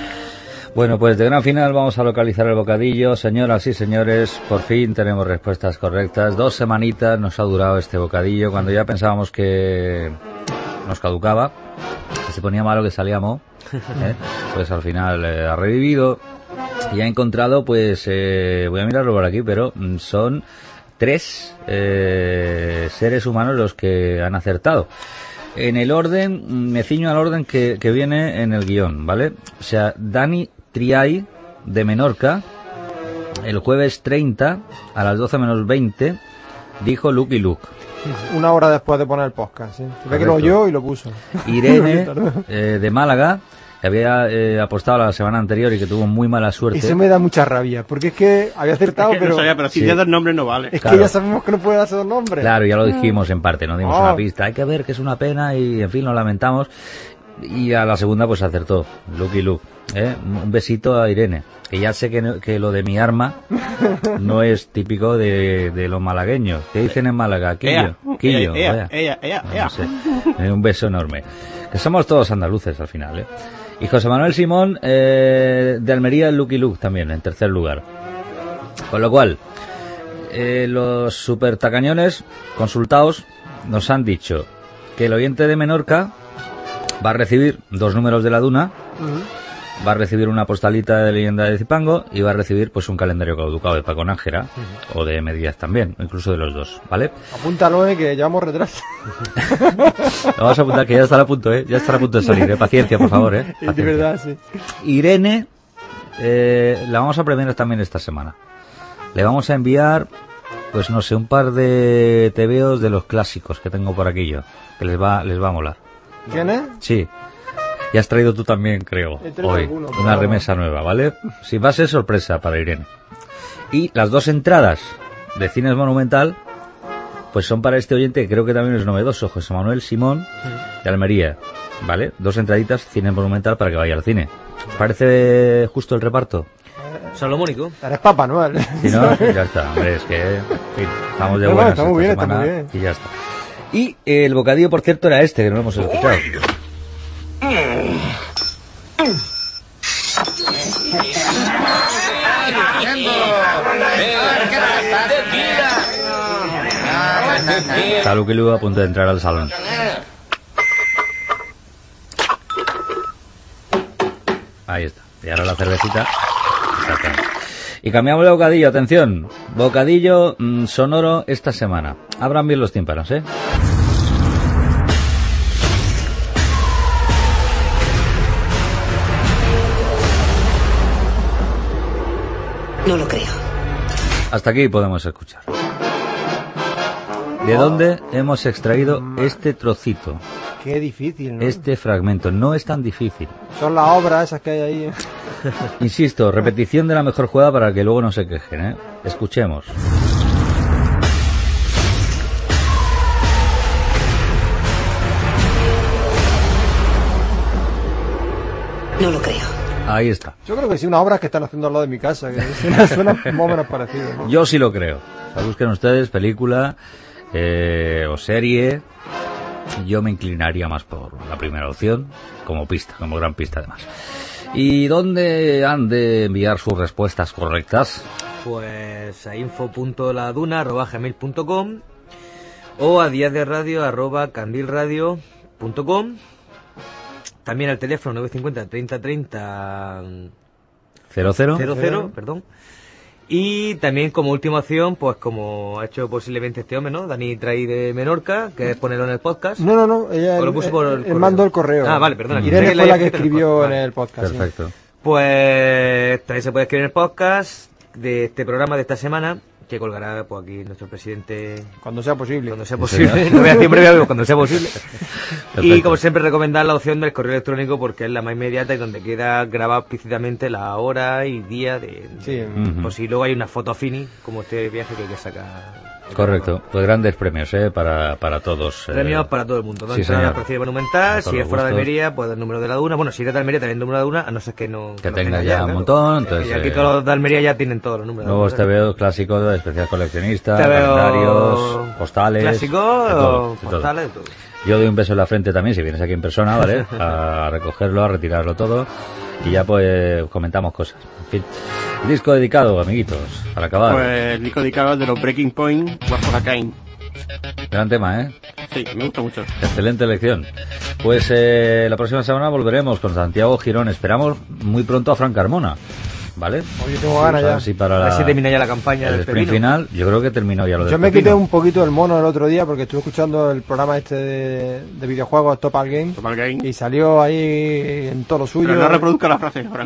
Bueno, pues de gran final vamos a localizar el bocadillo. Señoras y señores, por fin tenemos respuestas correctas. Dos semanitas nos ha durado este bocadillo, cuando ya pensábamos que nos caducaba, que se ponía malo, que salíamos, ¿eh? Pues al final eh, ha revivido y ha encontrado, pues, eh, voy a mirarlo por aquí, pero mm, son tres eh, seres humanos los que han acertado. En el orden, mm, me ciño al orden que, que viene en el guión, ¿vale? O sea, Dani Triay, de Menorca, el jueves treinta, a las doce menos veinte, dijo Lucky Luke. Una hora después de poner el podcast, ¿sí? Se ve que lo Correcto. oyó y lo puso. Irene, eh, de Málaga, que había eh, apostado la semana anterior y que tuvo muy mala suerte. Eso me da mucha rabia, porque es que había acertado, Es que pero no sabía, pero si Sí. ya dos nombres no vale. es claro. que ya sabemos que no puede darse dos nombres. Claro, ya lo dijimos en parte, no dimos Oh. una pista. Hay que ver que es una pena y, en fin, lo lamentamos. Y a la segunda, pues acertó, Lucky Luke. ¿eh? Un besito a Irene, que ya sé que, no- que lo de mi arma no es típico de, de los malagueños. ¿Qué dicen en Málaga? Quillo, Ea, quillo, ea, vaya. ea, ea, No ea. sé. Eh, Un beso enorme. Que somos todos andaluces al final, ¿eh? Y José Manuel Simón, eh, de Almería, el Lucky Luke también, en tercer lugar. Con lo cual, eh, los super tacañones consultados nos han dicho que el oyente de Menorca va a recibir dos números de la Duna, Ujú. va a recibir una postalita de Leyenda de Zipango y va a recibir pues un calendario caducado de Paco Nájera, o de M. Díaz también, incluso de los dos, ¿vale? Apúntalo, eh, que llevamos retraso. Lo vamos a apuntar, que ya estará a punto, ¿eh? Ya estará a punto de salir, ¿eh? Paciencia, por favor, ¿eh? Y de Paciencia. verdad, sí. Irene, eh, la vamos a premiar también esta semana. Le vamos a enviar, pues no sé, un par de tebeos de los clásicos que tengo por aquí yo, que les va, les va a molar. ¿Quién es? Sí. Y has traído tú también, creo, He traído hoy, alguno, pero una bueno. remesa nueva, ¿vale? Si va a ser sorpresa para Irene. Y las dos entradas de Cines Monumental pues son para este oyente que creo que también es novedoso, José Manuel Simón de Almería, ¿vale? Dos entraditas, Cines Monumental, para que vaya al cine. ¿Parece justo el reparto? Salomónico. Eres Papá Noel. Si no, ya está, hombre, es que en fin, estamos de No, no, buenas está muy esta bien, está semana muy bien. y ya está. Y eh, el bocadillo, por cierto, era este, que no lo hemos escuchado. Está Lucky Luke a punto de entrar al salón. Ahí está. Y ahora la cervecita. Exactamente. Y cambiamos de bocadillo. Atención. Bocadillo mmm, sonoro esta semana. Abran bien los tímpanos, ¿eh? No lo creo. Hasta aquí podemos escuchar. ¿De dónde hemos extraído este trocito? Qué difícil, ¿no? Este fragmento. No es tan difícil. Son las obras esas que hay ahí. ¿eh? Insisto, repetición de la mejor jugada para que luego no se quejen, ¿eh? Escuchemos. No lo creo. Ahí está. Yo creo que sí, una obra que están haciendo al lado de mi casa, que suena, suena más o menos parecido, ¿no? Yo sí lo creo. O sea, busquen ustedes película eh, o serie. Yo me inclinaría más por la primera opción, como pista, como gran pista además. ¿Y dónde han de enviar sus respuestas correctas? Pues a info punto laduna arroba gmail punto com o a días de radio arroba candilradio punto com. También al teléfono nueve cinco cero, treinta, treinta... ¿Cero, cero? Cero, cero, perdón. Y también como última opción, pues como ha hecho posiblemente este hombre, ¿no? Dani Traí de Menorca, que es ponerlo en el podcast. No, no, no, ella O lo puso por el él correo. mandó el correo. Ah, vale, perdona. Irene fue la que escrito en el escribió podcast. en Vale. el podcast. Perfecto. Sí. Pues también se puede escribir en el podcast de este programa de esta semana, que colgará pues aquí nuestro presidente Cuando sea posible. cuando sea Sí, posible. señor. No voy a decir en breve, pero cuando sea posible. Y Perfecto. como siempre recomendar la opción del correo electrónico porque es la más inmediata y donde queda grabado explícitamente la hora y día de... Sí. Ujú. Por si luego hay una foto fini, como este viaje que hay que sacar. Correcto. Pues grandes premios, ¿eh? Para, para todos. eh. Premios para todo el mundo. ¿no? Sí, Entrada señor. por Cine Monumental, A todos si es los fuera de gustos. Almería, pues el número de la Duna. Bueno, si eres de Almería también el número de la Duna, a no ser que no... Que no tenga ya un claro. montón, entonces, Y aquí eh, todos los de Almería ya tienen todos los números. Nuevos ¿no? T V Os clásicos, de especial coleccionista, Te veo calendarios, postales. clásicos, de todo, de todo. postales, de todo. Yo doy un beso en la frente también, si vienes aquí en persona, ¿vale? A recogerlo, a retirarlo todo. Y ya pues comentamos cosas. En fin. Disco dedicado, amiguitos, para acabar. Pues el disco dedicado de los Breaking Point, What for a Kind. Gran tema, ¿eh? Sí, me gusta mucho. Excelente elección. Pues eh, la próxima semana volveremos con Santiago Girón. Esperamos muy pronto a Fran Carmona, ¿vale? Oye, tengo ganas A ver ya. si para A ver la, si termina ya la campaña el del sprint pepino. final, yo creo que terminó ya lo del Yo me pepino. quité un poquito el mono el otro día porque estuve escuchando el programa este de, de videojuegos Topal Game Topal Game. y salió ahí en todo lo suyo. Pero no reproduzca la frase ahora.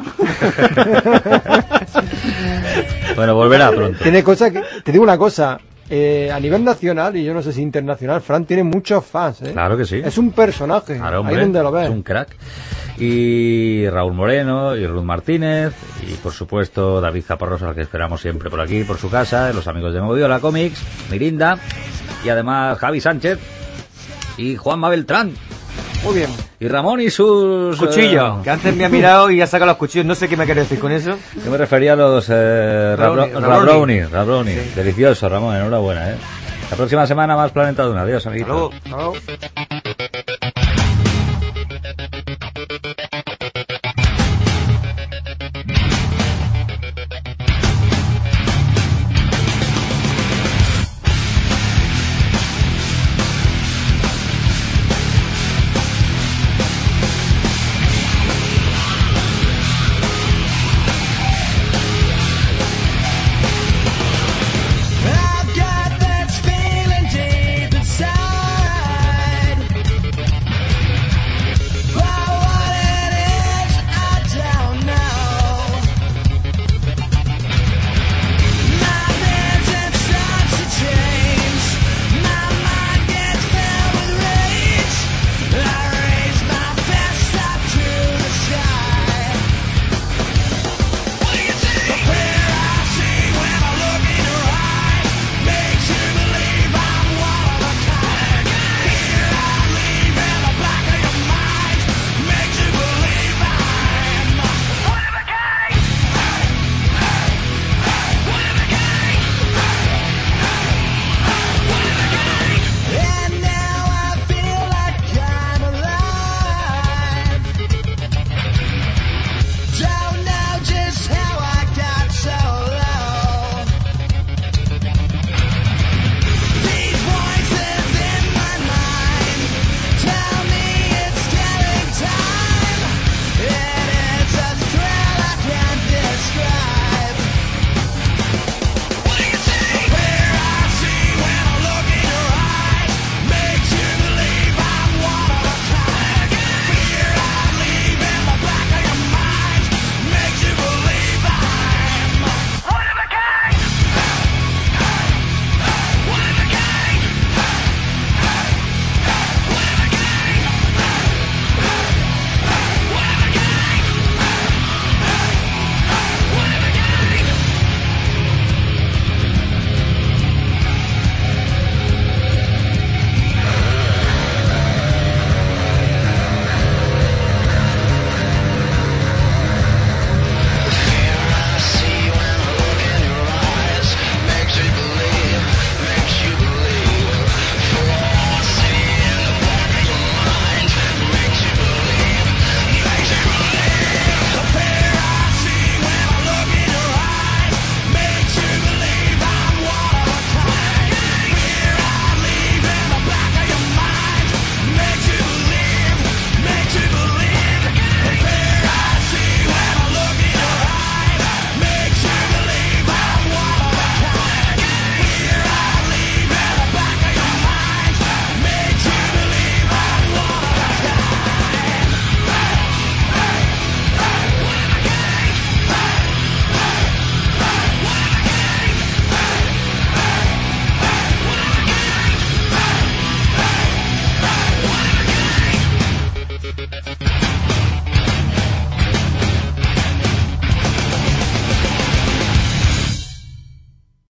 Bueno, volverá pronto. Tiene cosas que... Te digo una cosa, eh, a nivel nacional y yo no sé si internacional, Fran tiene muchos fans, ¿eh? Claro que sí. Es un personaje, Claro, hombre, ahí donde lo ves. es un crack. Y Raúl Moreno, y Ruth Martínez, y por supuesto David Caparrós, al que esperamos siempre por aquí, por su casa, los amigos de Moviola Comics, Mirinda, y además Javi Sánchez, y Juanma Beltrán, Muy bien. y Ramón y sus... Cuchillo, eh, que antes me ha mirado y ha sacado los cuchillos. No sé qué me quiere decir con eso. yo me refería a los eh, Rabroni, Rabro- Rabroni. Rabroni, Rabroni. Sí. Delicioso, Ramón, enhorabuena, ¿eh? La próxima semana más Planeta Duna. Adiós, amiguitos. Hasta luego. Hasta luego.